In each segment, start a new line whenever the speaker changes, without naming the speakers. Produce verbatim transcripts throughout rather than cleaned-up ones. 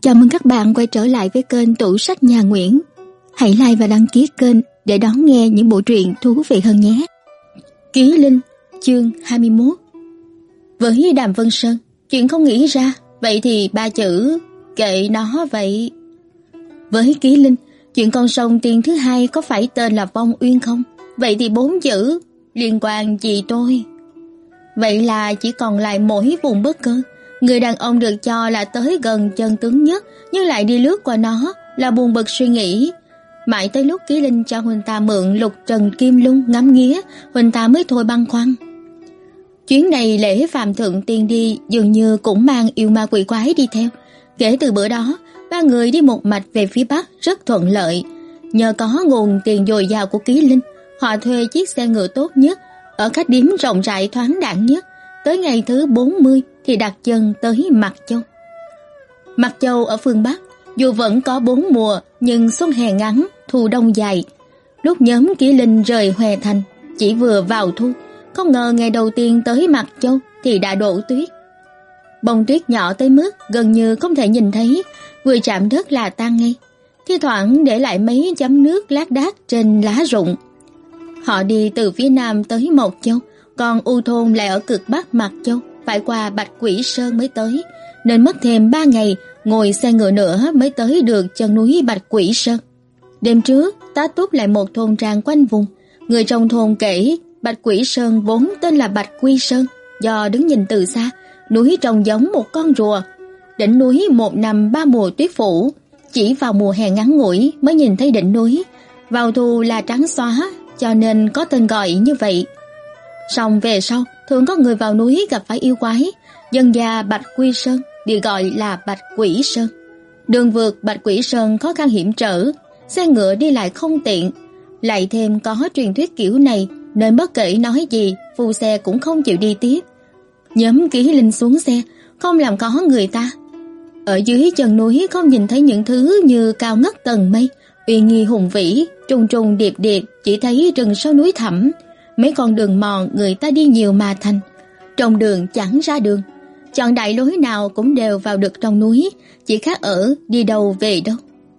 Chào mừng các bạn quay trở lại với kênh Tủ Sách Nhà Nguyễn. Hãy like và đăng ký kênh để đón nghe những bộ truyện thú vị hơn nhé. Ký Linh, chương hai mươi mốt. Với Đàm Vân Sơn, chuyện không nghĩ ra, vậy thì ba chữ kệ nó vậy. Với Ký Linh, chuyện con sông tiên thứ hai có phải tên là Vong Uyên không? Vậy thì bốn chữ liên quan gì tôi? Vậy là chỉ còn lại mỗi vùng bất cơ. Người đàn ông được cho là tới gần chân tướng nhất, nhưng lại đi lướt qua nó, là buồn bực suy nghĩ. Mãi tới lúc Ký Linh cho huynh ta mượn lục trần kim lung ngắm nghía, huynh ta mới thôi băn khoăn. Chuyến này lễ Phạm Thượng Tiên đi dường như cũng mang yêu ma quỷ quái đi theo. Kể từ bữa đó, ba người đi một mạch về phía bắc rất thuận lợi. Nhờ có nguồn tiền dồi dào của Ký Linh, họ thuê chiếc xe ngựa tốt nhất, ở khách điếm rộng rãi thoáng đãng nhất. Tới ngày thứ bốn mươi thì đặt chân tới Mặc Châu. Mặc Châu ở phương Bắc, dù vẫn có bốn mùa, nhưng xuân hè ngắn, thu đông dài. Lúc nhóm Ký Linh rời Hoè Thành, chỉ vừa vào thu, không ngờ ngày đầu tiên tới Mặc Châu thì đã đổ tuyết. Bông tuyết nhỏ tới mức gần như không thể nhìn thấy, vừa chạm đất là tan ngay, thi thoảng để lại mấy chấm nước lác đác trên lá rụng. Họ đi từ phía nam tới Mộc Châu, còn U Thôn lại ở cực bắc Mặc Châu, phải qua Bạch Quỷ Sơn mới tới, nên mất thêm ba ngày ngồi xe ngựa nữa mới tới được chân núi Bạch Quỷ Sơn. Đêm trước, tá túc lại một thôn trang quanh vùng. Người trong thôn kể Bạch Quỷ Sơn vốn tên là Bạch Quy Sơn, do đứng nhìn từ xa, núi trông giống một con rùa. Đỉnh núi một năm ba mùa tuyết phủ, chỉ vào mùa hè ngắn ngủi mới nhìn thấy đỉnh núi, vào thu là trắng xóa, cho nên có tên gọi như vậy. Song về sau, thường có người vào núi gặp phải yêu quái, dân gia Bạch Quy Sơn được gọi là Bạch Quỷ Sơn. Đường vượt Bạch Quỷ Sơn khó khăn hiểm trở, xe ngựa đi lại không tiện, lại thêm có truyền thuyết kiểu này nên bất kể nói gì, phu xe cũng không chịu đi tiếp. Nhóm Ký Linh xuống xe, không làm có người ta. Ở dưới chân núi không nhìn thấy những thứ như cao ngất tầng mây, uy nghi hùng vĩ, trùng trùng điệp điệp, chỉ thấy rừng sâu núi thẳm. Mấy con đường mòn người ta đi nhiều mà thành, trong đường chẳng ra đường, chọn đại lối nào cũng đều vào được trong núi, chỉ khác ở đi đâu về đâu.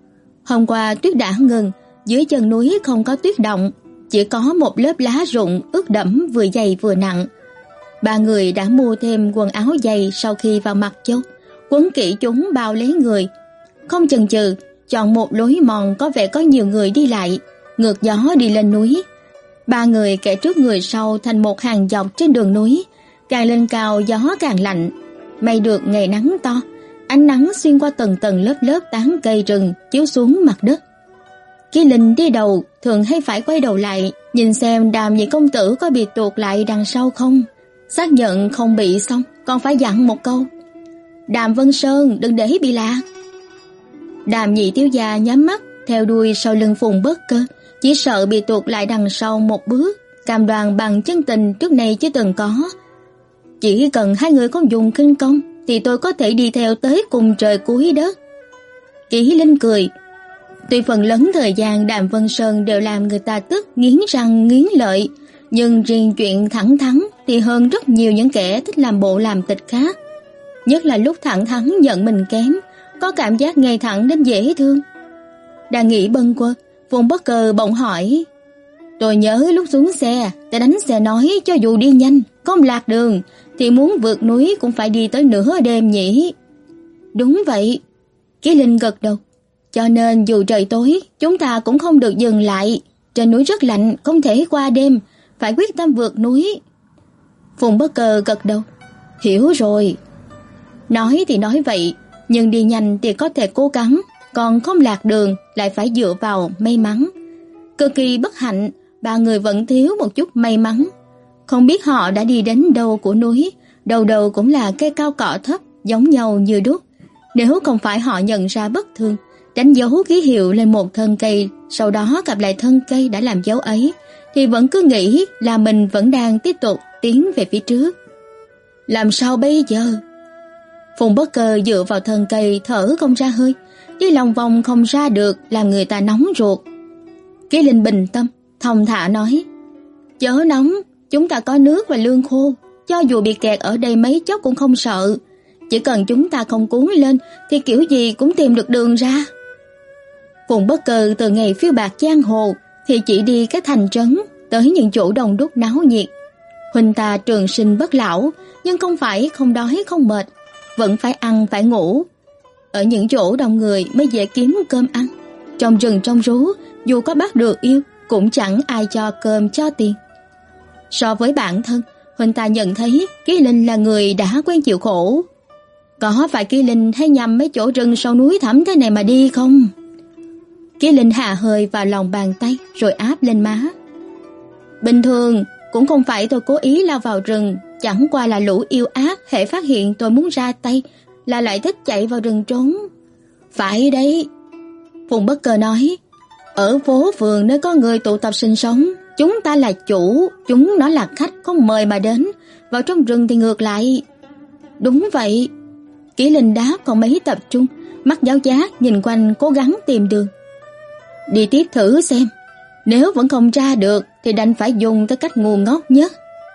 Hôm qua tuyết đã ngừng, dưới chân núi không có tuyết động, chỉ có một lớp lá rụng ướt đẫm vừa dày vừa nặng. Ba người đã mua thêm quần áo dày sau khi vào Mặc Châu, quấn kỹ chúng bao lấy người, không chần chừ chọn một lối mòn có vẻ có nhiều người đi lại, ngược gió đi lên núi. Ba người kẻ trước người sau thành một hàng dọc trên đường núi, càng lên cao gió càng lạnh. May được ngày nắng to, ánh nắng xuyên qua tầng tầng lớp lớp tán cây rừng chiếu xuống mặt đất. Ký Linh đi đầu thường hay phải quay đầu lại nhìn xem Đàm nhị công tử có bị tuột lại đằng sau không. Xác nhận không bị xong còn phải dặn một câu: Đàm Vân Sơn đừng để bị lạc. Đàm nhị thiếu gia nhắm mắt theo đuôi sau lưng Phùng Bất Cơ, chỉ sợ bị tuột lại đằng sau một bước, cam đoan bằng chân tình trước nay chưa từng có. Chỉ cần hai người không dùng khinh công thì tôi có thể đi theo tới cùng trời cuối đất. Ký Linh cười. Tuy phần lớn thời gian Đàm Vân Sơn đều làm người ta tức nghiến răng nghiến lợi, nhưng riêng chuyện thẳng thắn thì hơn rất nhiều những kẻ thích làm bộ làm tịch khác. Nhất là lúc thẳng thắn nhận mình kém, có cảm giác ngay thẳng đến dễ thương. Đang nghĩ bâng quơ, Phùng Bất Cơ bỗng hỏi: Tôi nhớ lúc xuống xe, ta đánh xe nói cho dù đi nhanh, không lạc đường, thì muốn vượt núi cũng phải đi tới nửa đêm nhỉ? Đúng vậy. Ký Linh gật đầu. Cho nên dù trời tối, chúng ta cũng không được dừng lại. Trên núi rất lạnh, không thể qua đêm, phải quyết tâm vượt núi. Phùng Bất Cơ gật đầu. Hiểu rồi. Nói thì nói vậy, nhưng đi nhanh thì có thể cố gắng, còn không lạc đường lại phải dựa vào may mắn. Cực kỳ bất hạnh, ba người vẫn thiếu một chút may mắn. Không biết họ đã đi đến đâu của núi, đầu đầu cũng là cây cao cỏ thấp, giống nhau như đúc. Nếu không phải họ nhận ra bất thường, đánh dấu ký hiệu lên một thân cây, sau đó gặp lại thân cây đã làm dấu ấy, thì vẫn cứ nghĩ là mình vẫn đang tiếp tục tiến về phía trước. Làm sao bây giờ? Phùng Bất Cơ dựa vào thân cây thở không ra hơi, đi lòng vòng không ra được, làm người ta nóng ruột. Ký Linh bình tâm, thong thả nói: Chớ nóng, chúng ta có nước và lương khô, cho dù bị kẹt ở đây mấy chốc cũng không sợ. chỉ cần chúng ta không cuốn lên thì kiểu gì cũng tìm được đường ra. Phùng Bất Cơ từ ngày phiêu bạt giang hồ thì chỉ đi các thành trấn, tới những chỗ đông đúc náo nhiệt. Huynh ta trường sinh bất lão, nhưng không phải không đói không mệt, vẫn phải ăn phải ngủ. Ở những chỗ đông người mới dễ kiếm cơm ăn. Trong rừng trong rú, dù có bắt được yêu cũng chẳng ai cho cơm cho tiền. So với bản thân, Huynh ta nhận thấy Ký Linh là người đã quen chịu khổ. Có phải Ký Linh hay nhầm mấy chỗ rừng sâu núi thẳm thế này mà đi không? Ký Linh hạ hơi vào lòng bàn tay rồi áp lên má. Bình thường cũng không phải tôi cố ý lao vào rừng, chẳng qua là lũ yêu ác hễ phát hiện tôi muốn ra tay là lại thích chạy vào rừng trốn. Phải đấy, Phùng Bất Cơ nói, ở phố phường nơi có người tụ tập sinh sống, chúng ta là chủ, chúng nó là khách không mời mà đến, vào trong rừng thì ngược lại. Đúng vậy, Kỷ Linh đáp còn mấy tập trung, mắt giáo giác nhìn quanh cố gắng tìm đường. Đi tiếp thử xem, nếu vẫn không ra được thì đành phải dùng tới cách ngu ngốc nhất.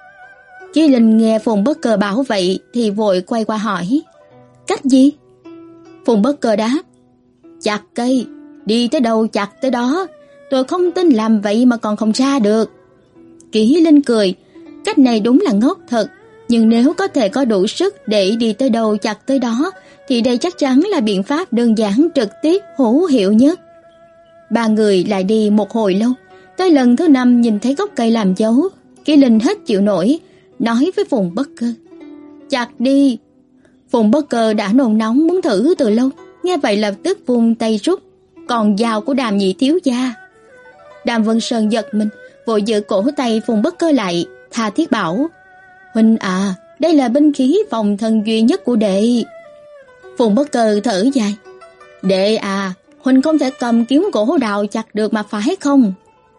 Kỷ Linh nghe Phùng Bất Cơ bảo vậy thì vội quay qua hỏi, cách gì? Phùng Bất Cơ đáp, chặt cây, đi tới đâu chặt tới đó, tôi không tin làm vậy mà còn không ra được. Kỷ Linh cười, cách này đúng là ngốc thật, nhưng nếu có thể có đủ sức để đi tới đâu chặt tới đó thì đây chắc chắn là biện pháp đơn giản trực tiếp hữu hiệu nhất. Ba người lại đi một hồi lâu, tới lần thứ năm nhìn thấy gốc cây làm dấu, Kỷ Linh hết chịu nổi, nói với Phùng Bất Cơ, chặt đi. Phùng Bất Cơ đã nôn nóng muốn thử từ lâu, nghe vậy lập tức vung tay rút, còn dao của Đàm nhị thiếu gia. Đàm Vân Sơn giật mình, vội giữ cổ tay Phùng Bất Cơ lại, tha thiết bảo, huynh à, đây là binh khí phòng thân duy nhất của đệ. Phùng Bất Cơ thở dài, đệ à, huynh không thể cầm kiếm gỗ đào chặt được mà phải không?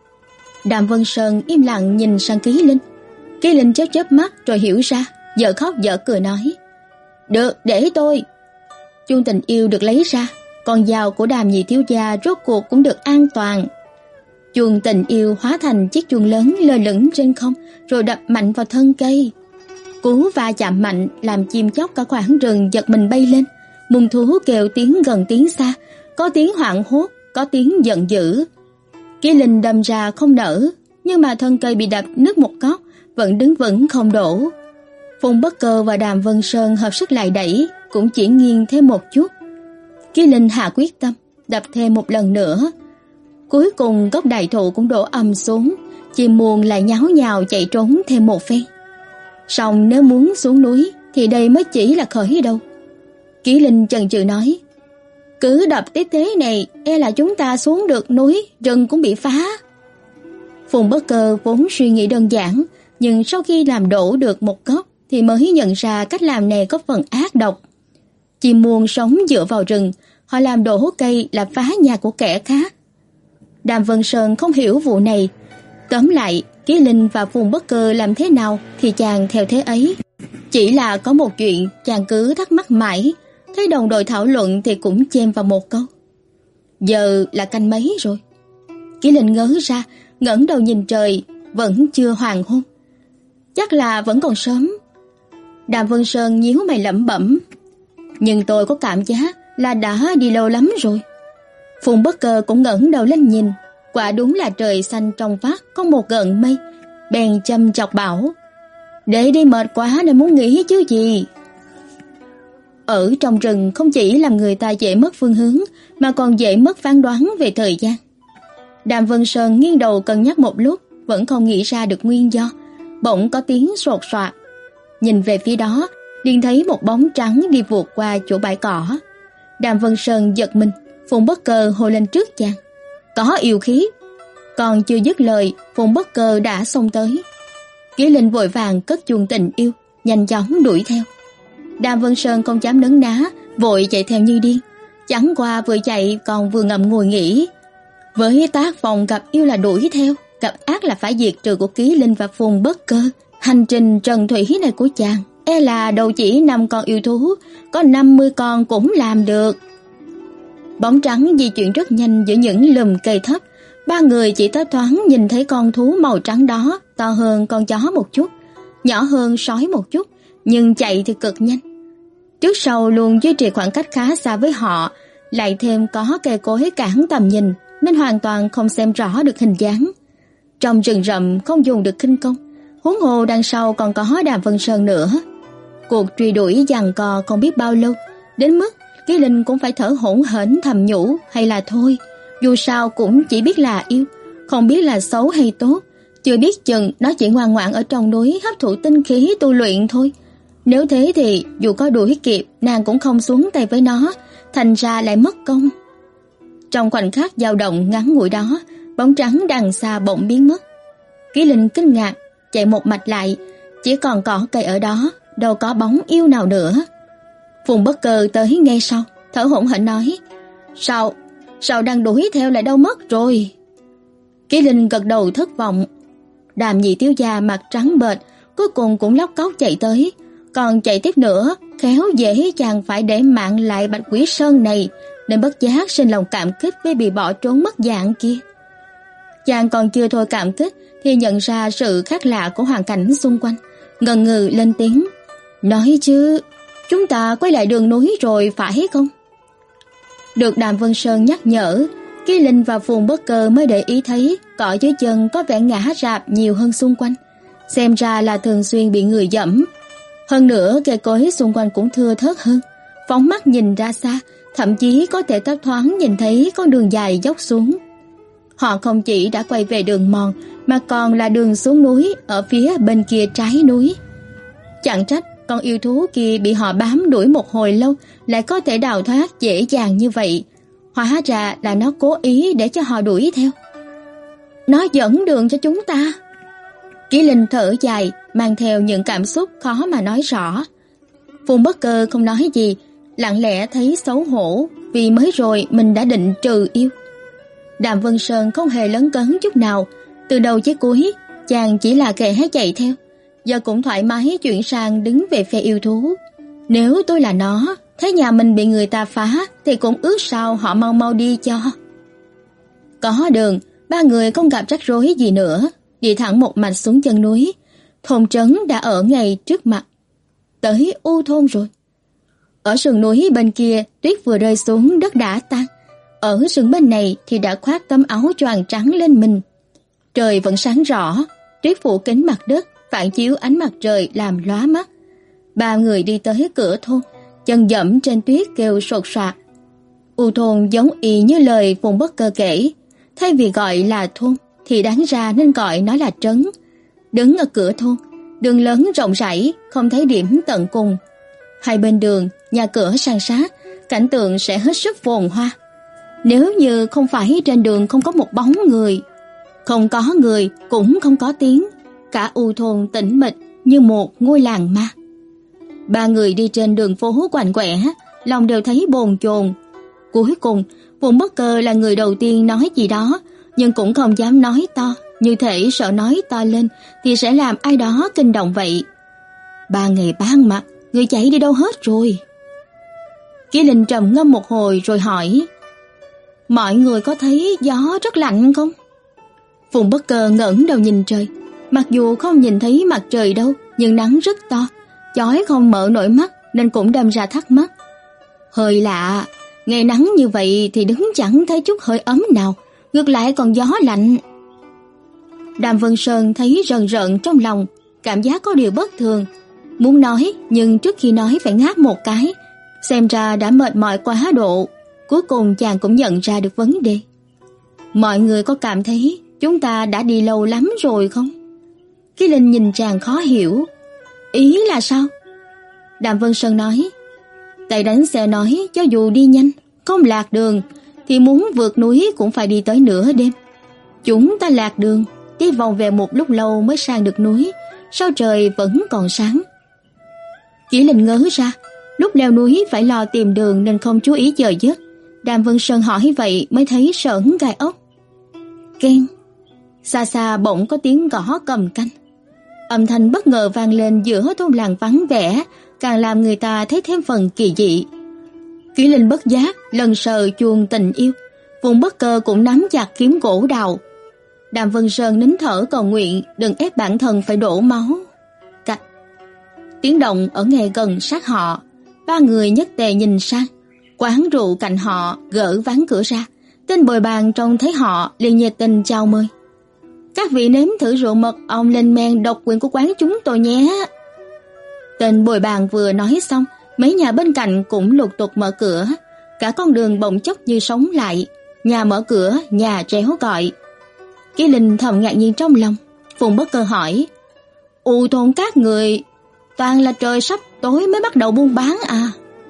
Đàm Vân Sơn im lặng nhìn sang Kỷ Linh. Kỷ Linh chớp chớp mắt rồi hiểu ra, dở khóc dở cười nói, được, để tôi. Chuông tình yêu được lấy ra, con dao của Đàm nhị thiếu gia rốt cuộc cũng được an toàn. Chuông tình yêu hóa thành chiếc chuông lớn lơ lửng trên không, rồi đập mạnh vào thân cây. Cú va chạm mạnh làm chim chóc cả khoảng rừng giật mình bay lên, mùng thú kêu tiếng gần tiếng xa, có tiếng hoảng hốt, có tiếng giận dữ. Kỷ Linh đâm ra không nở, nhưng mà thân cây bị đập nứt một góc, vẫn đứng vững không đổ. Phùng Bất Cơ và Đàm Vân Sơn hợp sức lại đẩy, cũng chỉ nghiêng thêm một chút. Kỷ Linh hạ quyết tâm, đập thêm một lần nữa. Cuối cùng gốc đại thụ cũng đổ ầm xuống, chim muông lại nháo nhào chạy trốn thêm một phen. Song nếu muốn xuống núi thì đây mới chỉ là khởi đầu. Kỷ Linh chần chừ nói, cứ đập tiếp thế này, e là chúng ta xuống được núi, rừng cũng bị phá. Phùng Bất Cơ vốn suy nghĩ đơn giản, nhưng sau khi làm đổ được một gốc thì mới nhận ra cách làm này có phần ác độc. Chim muông sống dựa vào rừng, họ làm đổ cây là phá nhà của kẻ khác. Đàm Vân Sơn không hiểu vụ này. Tóm lại, Kỷ Linh và Phùng Bất Cơ làm thế nào thì chàng theo thế ấy. Chỉ là có một chuyện chàng cứ thắc mắc mãi, thấy đồng đội thảo luận thì cũng chêm vào một câu. Giờ là canh mấy rồi? Kỷ Linh ngớ ra, ngẩng đầu nhìn trời, vẫn chưa hoàng hôn. Chắc là vẫn còn sớm. Đàm Vân Sơn nhíu mày lẩm bẩm, nhưng tôi có cảm giác là đã đi lâu lắm rồi. Phùng Bất Cơ cũng ngẩng đầu lên nhìn, quả đúng là trời xanh trong vắt có một gợn mây, bèn châm chọc bảo, để đi mệt quá nên muốn nghỉ chứ gì. Ở trong rừng không chỉ làm người ta dễ mất phương hướng, mà còn dễ mất phán đoán về thời gian. Đàm Vân Sơn nghiêng đầu cân nhắc một lúc, vẫn không nghĩ ra được nguyên do. Bỗng có tiếng sột soạt. Nhìn về phía đó, liền thấy một bóng trắng đi vụt qua chỗ bãi cỏ. Đàm Vân Sơn giật mình, Phùng Bất Cơ hô lên trước chàng, có yêu khí. Còn chưa dứt lời, Phùng Bất Cơ đã xông tới. Kỷ Linh vội vàng cất chuông tình yêu, nhanh chóng đuổi theo. Đàm Vân Sơn không dám nấn ná, vội chạy theo như điên. Chẳng qua vừa chạy còn vừa ngậm ngùi nghĩ, với tác phong gặp yêu là đuổi theo, gặp ác là phải diệt trừ của Kỷ Linh và Phùng Bất Cơ. Hành trình trần thủy này của chàng, e là đầu chỉ năm con yêu thú, có năm mươi con cũng làm được. Bóng trắng di chuyển rất nhanh giữa những lùm cây thấp. Ba người chỉ thấp thoáng nhìn thấy con thú màu trắng đó, to hơn con chó một chút, nhỏ hơn sói một chút, nhưng chạy thì cực nhanh. Trước sau luôn duy trì khoảng cách khá xa với họ, lại thêm có cây cối cản tầm nhìn nên hoàn toàn không xem rõ được hình dáng. Trong rừng rậm không dùng được khinh công, huống hồ đằng sau còn có Đàm Vân Sơn nữa. Cuộc truy đuổi giằng co không biết bao lâu, đến mức Ký Linh cũng phải thở hổn hển thầm nhủ hay là thôi, dù sao cũng chỉ biết là yêu, không biết là xấu hay tốt, chưa biết chừng nó chỉ ngoan ngoãn ở trong núi hấp thụ tinh khí tu luyện thôi. Nếu thế thì dù có đuổi kịp, nàng cũng không xuống tay với nó, thành ra lại mất công. Trong khoảnh khắc dao động ngắn ngủi đó, bóng trắng đằng xa bỗng biến mất. Ký Linh kinh ngạc, chạy một mạch lại, chỉ còn cỏ cây ở đó, đâu có bóng yêu nào nữa. Phùng Bất Cơ tới ngay sau, thở hổn hển nói: "Sao, sao đang đuổi theo lại đâu mất rồi?" Ký Linh gật đầu thất vọng. Đàm Nhị thiếu gia mặt trắng bệch, cuối cùng cũng lóc cóc chạy tới, còn chạy tiếp nữa, khéo dễ chàng phải để mạng lại Bạch Quỷ Sơn này, nên bất giác sinh lòng cảm kích với bị bỏ trốn mất dạng kia. Chàng còn chưa thôi cảm kích thì nhận ra sự khác lạ của hoàn cảnh xung quanh, ngần ngừ lên tiếng: "Nói chứ, chúng ta quay lại đường núi rồi phải không?" Được Đàm Vân Sơn nhắc nhở, Ký Linh và Phùng Bất Cơ mới để ý thấy cỏ dưới chân có vẻ ngã rạp nhiều hơn xung quanh, xem ra là thường xuyên bị người dẫm. Hơn nữa cây cối xung quanh cũng thưa thớt hơn, phóng mắt nhìn ra xa, thậm chí có thể thấp thoáng nhìn thấy con đường dài dốc xuống. Họ không chỉ đã quay về đường mòn, mà còn là đường xuống núi ở phía bên kia trái núi. Chẳng trách con yêu thú kia bị họ bám đuổi một hồi lâu lại có thể đào thoát dễ dàng như vậy. Hóa ra là nó cố ý để cho họ đuổi theo. Nó dẫn đường cho chúng ta. Ký Linh thở dài, mang theo những cảm xúc khó mà nói rõ. Phùng Bất Cơ không nói gì, lặng lẽ thấy xấu hổ vì mới rồi mình đã định trừ yêu. Đàm Vân Sơn không hề lấn cấn chút nào, từ đầu chí cuối chàng chỉ là kệ hé chạy theo, giờ cũng thoải mái chuyển sang đứng về phe yêu thú. Nếu tôi là nó, thấy nhà mình bị người ta phá thì cũng ước sao họ mau mau đi cho. Có đường, ba người không gặp rắc rối gì nữa, đi thẳng một mạch xuống chân núi. Thôn trấn đã ở ngay trước mặt. Tới U thôn rồi. Ở sườn núi bên kia, tuyết vừa rơi xuống đất đã tan. Ở sườn bên này thì đã khoác tấm áo choàng trắng lên mình. Trời vẫn sáng rõ, tuyết phủ kín mặt đất, phản chiếu ánh mặt trời làm lóa mắt. Ba người đi tới cửa thôn, chân dẫm trên tuyết kêu sột soạt. U thôn giống y như lời Phùng Bất Cơ kể, thay vì gọi là thôn thì đáng ra nên gọi nó là trấn. Đứng ở cửa thôn, đường lớn rộng rãi, không thấy điểm tận cùng. Hai bên đường, nhà cửa san sát, cảnh tượng sẽ hết sức phồn hoa. Nếu như không phải trên đường không có một bóng người, không có người cũng không có tiếng, cả U thôn tĩnh mịch như một ngôi làng ma. Ba người đi trên đường phố quạnh quẻ, lòng đều thấy bồn chồn. Cuối cùng, Phùng Bất Cơ là người đầu tiên nói gì đó, nhưng cũng không dám nói to, như thể sợ nói to lên thì sẽ làm ai đó kinh động vậy. Ba ngày ban mặt, người chạy đi đâu hết rồi? Ký Linh trầm ngâm một hồi rồi hỏi: Mọi người có thấy gió rất lạnh không? Phùng Bất Cơ ngẩng đầu nhìn trời, mặc dù không nhìn thấy mặt trời đâu, nhưng nắng rất to, chói không mở nổi mắt nên cũng đâm ra thắc mắc. Hơi lạ, ngày nắng như vậy thì đứng chẳng thấy chút hơi ấm nào, ngược lại còn gió lạnh. Đàm Vân Sơn thấy rần rợn trong lòng, cảm giác có điều bất thường, muốn nói nhưng trước khi nói phải ngáp một cái, xem ra đã mệt mỏi quá độ. Cuối cùng chàng cũng nhận ra được vấn đề. Mọi người có cảm thấy chúng ta đã đi lâu lắm rồi không? Ký Linh nhìn chàng khó hiểu. Ý là sao? Đàm Vân Sơn nói: Tay đánh xe nói cho dù đi nhanh, không lạc đường thì muốn vượt núi cũng phải đi tới nửa đêm. Chúng ta lạc đường, đi vòng về một lúc lâu mới sang được núi, sao trời vẫn còn sáng. Ký Linh ngớ ra, lúc leo núi phải lo tìm đường nên không chú ý giờ giấc. Đàm Vân Sơn hỏi vậy mới thấy sởn gai ốc. Keng, xa xa bỗng có tiếng gõ cầm canh. Âm thanh bất ngờ vang lên giữa thôn làng vắng vẻ, càng làm người ta thấy thêm phần kỳ dị. Ký Linh bất giác lần sờ chuông tình yêu, Phùng Bất Cơ cũng nắm chặt kiếm gỗ đào. Đàm Vân Sơn nín thở cầu nguyện đừng ép bản thân phải đổ máu. Cạch, tiếng động ở ngay gần sát họ, Ba người nhất tề nhìn sang. Quán rượu cạnh họ gỡ ván cửa ra. Tên bồi bàn trông thấy họ liền nhiệt tình chào mời. Các vị nếm thử rượu mật ong lên men độc quyền của quán chúng tôi nhé. Tên bồi bàn vừa nói xong, mấy nhà bên cạnh cũng lục tục mở cửa. Cả con đường bỗng chốc như sống lại. Nhà mở cửa, nhà réo gọi. Ký Linh thầm ngạc nhiên trong lòng. Phùng Bất Cơ hỏi: U thôn các người toàn là trời sắp tối mới bắt đầu buôn bán à?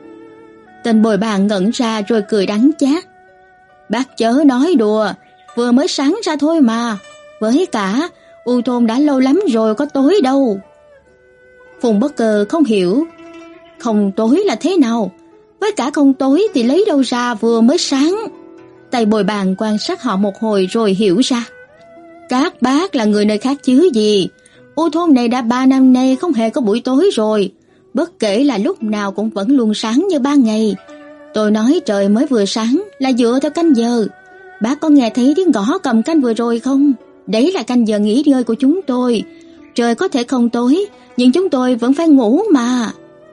Tên bồi bàn ngẩn ra rồi cười đắng chát. Bác chớ nói đùa, vừa mới sáng ra thôi mà. Với cả, U thôn đã lâu lắm rồi có tối đâu. Phùng Bất Cơ không hiểu. Không tối là thế nào? Với cả không tối thì lấy đâu ra vừa mới sáng? Tay bồi bàn quan sát họ một hồi rồi hiểu ra. Các bác là người nơi khác chứ gì. U thôn này đã ba năm nay không hề có buổi tối rồi. Bất kể là lúc nào cũng vẫn luôn sáng như ban ngày. Tôi nói trời mới vừa sáng là dựa theo canh giờ. Bác có nghe thấy tiếng gõ cầm canh vừa rồi không? Đấy là canh giờ nghỉ ngơi của chúng tôi. Trời có thể không tối, nhưng chúng tôi vẫn phải ngủ mà.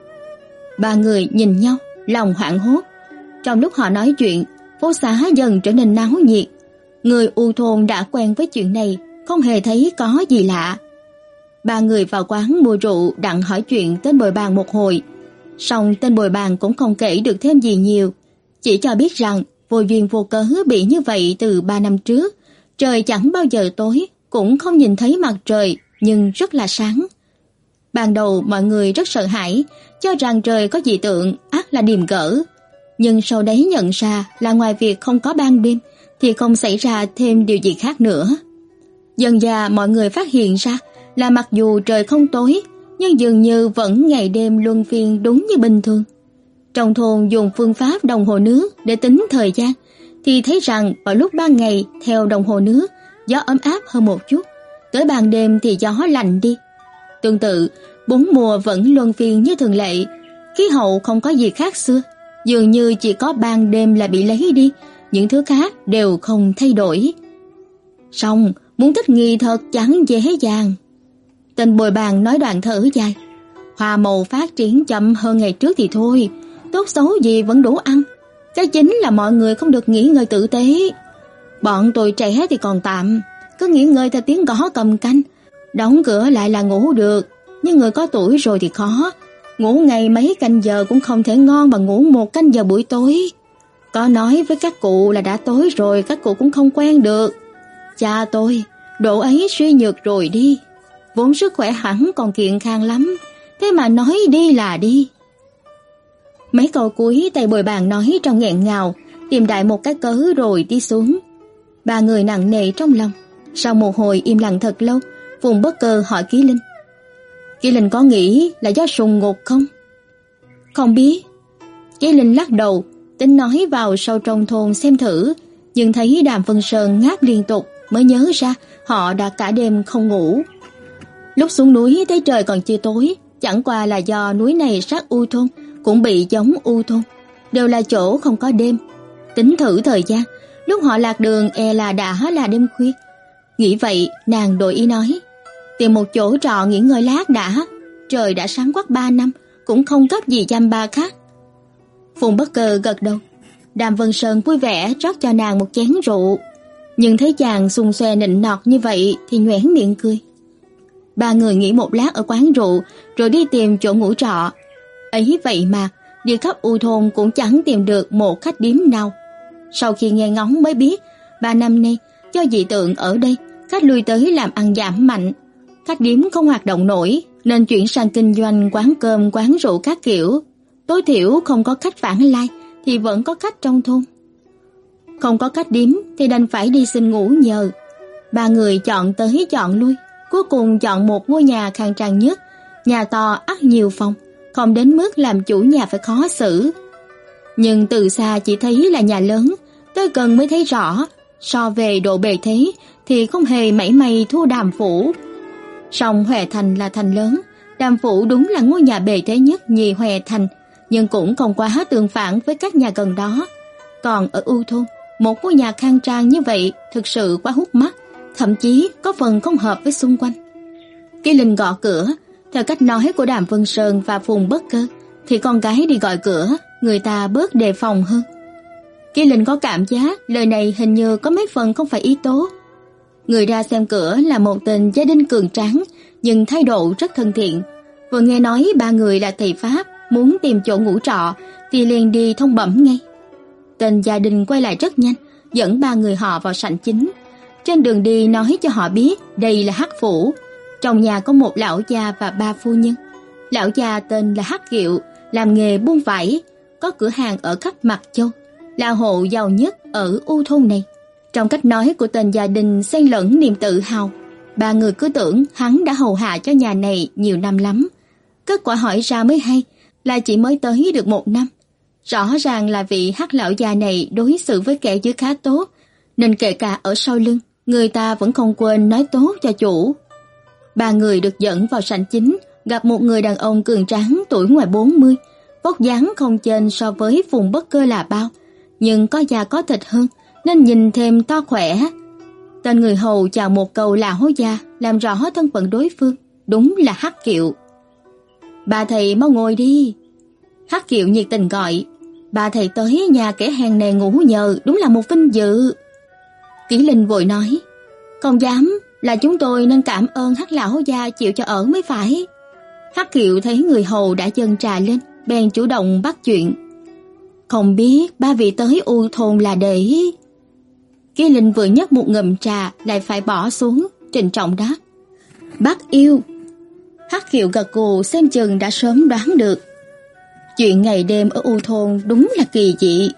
Ba người nhìn nhau, lòng hoảng hốt. Trong lúc họ nói chuyện, phố xá dần trở nên náo nhiệt. Người U thôn đã quen với chuyện này, không hề thấy có gì lạ. Ba người vào quán mua rượu đặng hỏi chuyện tên bồi bàn một hồi. Song tên bồi bàn cũng không kể được thêm gì nhiều, chỉ cho biết rằng vô duyên vô cớ bị như vậy từ ba năm trước. Trời chẳng bao giờ tối, cũng không nhìn thấy mặt trời, nhưng rất là sáng. Ban đầu mọi người rất sợ hãi, cho rằng trời có dị tượng, ắt là điềm gỡ. Nhưng sau đấy nhận ra là ngoài việc không có ban đêm, thì không xảy ra thêm điều gì khác nữa. Dần dà mọi người phát hiện ra là mặc dù trời không tối, nhưng dường như vẫn ngày đêm luân phiên đúng như bình thường. Trong thôn dùng phương pháp đồng hồ nước để tính thời gian, thì thấy rằng vào lúc ban ngày theo đồng hồ nước, gió ấm áp hơn một chút, tới ban đêm thì gió lạnh đi. Tương tự, bốn mùa vẫn luân phiên như thường lệ, khí hậu không có gì khác xưa, dường như chỉ có ban đêm là bị lấy đi, những thứ khác đều không thay đổi. Song muốn thích nghi thật chẳng dễ dàng. Tên bồi bàn nói đoạn thở dài. Hoa màu phát triển chậm hơn ngày trước thì thôi, tốt xấu gì vẫn đủ ăn. Cái chính là mọi người không được nghỉ ngơi tử tế. Bọn tôi trẻ thì còn tạm, cứ nghỉ ngơi theo tiếng gõ cầm canh, đóng cửa lại là ngủ được. Nhưng người có tuổi rồi thì khó, ngủ ngày mấy canh giờ cũng không thể ngon bằng ngủ một canh giờ buổi tối. Có nói với các cụ là đã tối rồi, các cụ cũng không quen được. Cha tôi, độ ấy suy nhược rồi đi, vốn sức khỏe hẳn còn kiện khang lắm, thế mà nói đi là đi. Mấy câu cuối tay bồi bàn nói trong nghẹn ngào, tìm đại một cái cớ rồi đi xuống. Ba người nặng nề trong lòng. Sau một hồi im lặng thật lâu, Phùng Bất Cơ hỏi Ký Linh. Ký Linh có nghĩ là do sùng ngục không? Không biết. Ký Linh lắc đầu, tính nói vào sâu trong thôn xem thử, nhưng thấy Đàm Vân Sơn ngáp liên tục mới nhớ ra họ đã cả đêm không ngủ. Lúc xuống núi thấy trời còn chưa tối, chẳng qua là do núi này sát U thôn, cũng bị giống U thôn, đều là chỗ không có đêm. Tính thử thời gian, lúc họ lạc đường e là đã là đêm khuya. Nghĩ vậy, nàng đổi ý nói, tìm một chỗ trọ nghỉ ngơi lát đã, trời đã sáng quắc ba năm, cũng không cấp gì chăm ba khác. Phùng Bất Cơ gật đầu. Đàm Vân Sơn vui vẻ rót cho nàng một chén rượu, nhưng thấy chàng xung xoe nịnh nọt như vậy thì nhoẻn miệng cười. Ba người nghỉ một lát ở quán rượu rồi đi tìm chỗ ngủ trọ. Ấy vậy mà đi khắp U thôn cũng chẳng tìm được một khách điếm nào. Sau khi nghe ngóng mới biết, ba năm nay do dị tượng ở đây, khách lui tới làm ăn giảm mạnh, khách điếm không hoạt động nổi, nên chuyển sang kinh doanh quán cơm, quán rượu các kiểu. Tối thiểu không có khách vãng lai thì vẫn có khách trong thôn. Không có khách điếm thì đành phải đi xin ngủ nhờ. Ba người chọn tới chọn lui, cuối cùng chọn một ngôi nhà khang trang nhất, nhà to ắt nhiều phòng, không đến mức làm chủ nhà phải khó xử. Nhưng từ xa chỉ thấy là nhà lớn, tới gần mới thấy rõ, so về độ bề thế thì không hề mảy may thua Đàm phủ. Song Huệ Thành là thành lớn, Đàm phủ đúng là ngôi nhà bề thế nhất nhì Huệ Thành, nhưng cũng không quá tương phản với các nhà gần đó. Còn ở U thôn, một ngôi nhà khang trang như vậy thực sự quá hút mắt, thậm chí có phần không hợp với xung quanh. Ký Linh gõ cửa, theo cách nói của Đàm Vân Sơn và Phùng Bất Cơ, thì con gái đi gọi cửa, người ta bớt đề phòng hơn. Kỳ Linh có cảm giác lời này hình như có mấy phần không phải ý tốt. Người ra xem cửa là một tên gia đình cường tráng, nhưng thái độ rất thân thiện. Vừa nghe nói ba người là thầy Pháp muốn tìm chỗ ngủ trọ thì liền đi thông bẩm ngay. Tên gia đình quay lại rất nhanh, dẫn ba người họ vào sảnh chính. Trên đường đi nói cho họ biết đây là Hắc phủ. Trong nhà có một lão gia và ba phu nhân. Lão gia tên là Hắc Kiệu, làm nghề buôn vải, có cửa hàng ở khắp Mặc Châu, là hộ giàu nhất ở U thôn này. Trong cách nói của tên gia đình xen lẫn niềm tự hào. Ba người cứ tưởng hắn đã hầu hạ cho nhà này nhiều năm lắm. Kết quả hỏi ra mới hay là chỉ mới tới được một năm. Rõ ràng là vị Hắc lão già này đối xử với kẻ dưới khá tốt, nên kể cả ở sau lưng, người ta vẫn không quên nói tốt cho chủ. Ba người được dẫn vào sảnh chính, gặp một người đàn ông cường tráng tuổi ngoài bốn mươi, vóc dáng không chênh so với Phùng Bất Cơ là bao, nhưng có da có thịt hơn, nên nhìn thêm to khỏe. Tên người hầu chào một câu lão già, làm rõ thân phận đối phương, đúng là Hắc Kiệu. Bà thầy mau ngồi đi. Hắc Kiệu nhiệt tình gọi. Bà thầy tới nhà kẻ hèn này ngủ nhờ, đúng là một vinh dự. Kỷ Linh vội nói, không dám, là chúng tôi nên cảm ơn Hắc lão gia chịu cho ở mới phải. Hắc Kiệu thấy người hầu đã dâng trà lên, bèn chủ động bắt chuyện. Không biết ba vị tới U thôn là để... Kỷ Linh vừa nhấp một ngụm trà lại phải bỏ xuống, trịnh trọng đáp. Bác yêu. Hắc Kiệu gật gù, xem chừng đã sớm đoán được. Chuyện ngày đêm ở U thôn đúng là kỳ dị.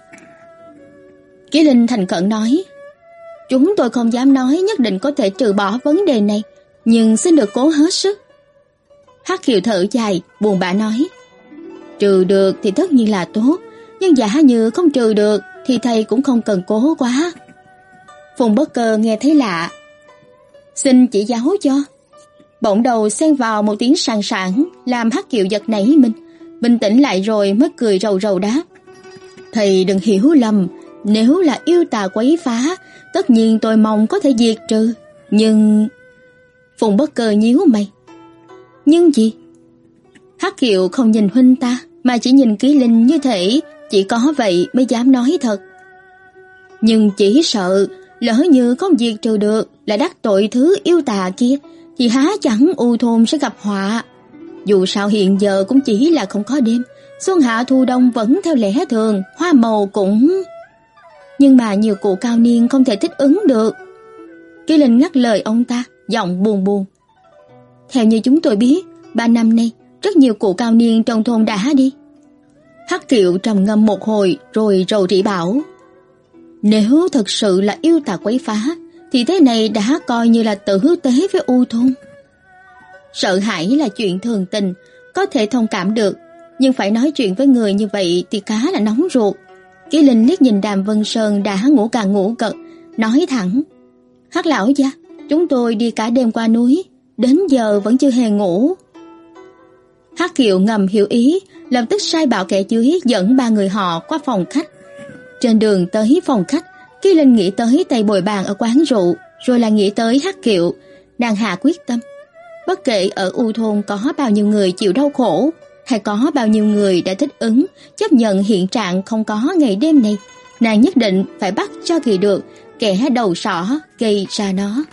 Kỷ Linh thành khẩn nói, chúng tôi không dám nói nhất định có thể trừ bỏ vấn đề này, nhưng xin được cố hết sức. Hắc Kiệu thở dài, buồn bã nói, trừ được thì tất nhiên là tốt, nhưng giả như không trừ được thì thầy cũng không cần cố quá. Phùng Bất Cơ nghe thấy lạ, xin chỉ giáo cho. Bỗng đầu xen vào một tiếng sàn sảng, làm Hắc Kiệu giật nảy mình, bình tĩnh lại rồi mới cười rầu rầu đáp, thầy đừng hiểu lầm, nếu là yêu tà quấy phá, tất nhiên tôi mong có thể diệt trừ, nhưng... Phùng Bất Cơ nhíu mày. Nhưng gì? Hắc Kiệu không nhìn huynh ta, mà chỉ nhìn Kỷ Linh, như thể chỉ có vậy mới dám nói thật. Nhưng chỉ sợ lỡ như không diệt trừ được, là đắc tội thứ yêu tà kia, thì há chẳng U thôn sẽ gặp họa. Dù sao hiện giờ cũng chỉ là không có đêm, xuân hạ thu đông vẫn theo lẽ thường, hoa màu cũng... Nhưng mà nhiều cụ cao niên không thể thích ứng được. Kỷ Linh ngắt lời ông ta, giọng buồn buồn. Theo như chúng tôi biết, ba năm nay, rất nhiều cụ cao niên trong thôn đã đi. Hắc Kiệu trầm ngâm một hồi rồi rầu rĩ bảo, nếu thật sự là yêu tà quấy phá, thì thế này đã coi như là tử tế với U thôn. Sợ hãi là chuyện thường tình, có thể thông cảm được, nhưng phải nói chuyện với người như vậy thì khá là nóng ruột. Kỷ Linh liếc nhìn Đàm Vân Sơn đã ngủ gà ngủ gật, nói thẳng, Hắc lão gia, chúng tôi đi cả đêm qua núi, đến giờ vẫn chưa hề ngủ. Hắc Kiệu ngầm hiểu ý, lập tức sai bảo kẻ dưới dẫn ba người họ qua phòng khách. Trên đường tới phòng khách, Kỷ Linh nghĩ tới tay bồi bàn ở quán rượu, rồi lại nghĩ tới Hắc Kiệu. Nàng hạ quyết tâm, bất kể ở U thôn có bao nhiêu người chịu đau khổ, hay có bao nhiêu người đã thích ứng, chấp nhận hiện trạng không có ngày đêm này, nàng nhất định phải bắt cho kỳ được kẻ đầu sỏ gây ra nó.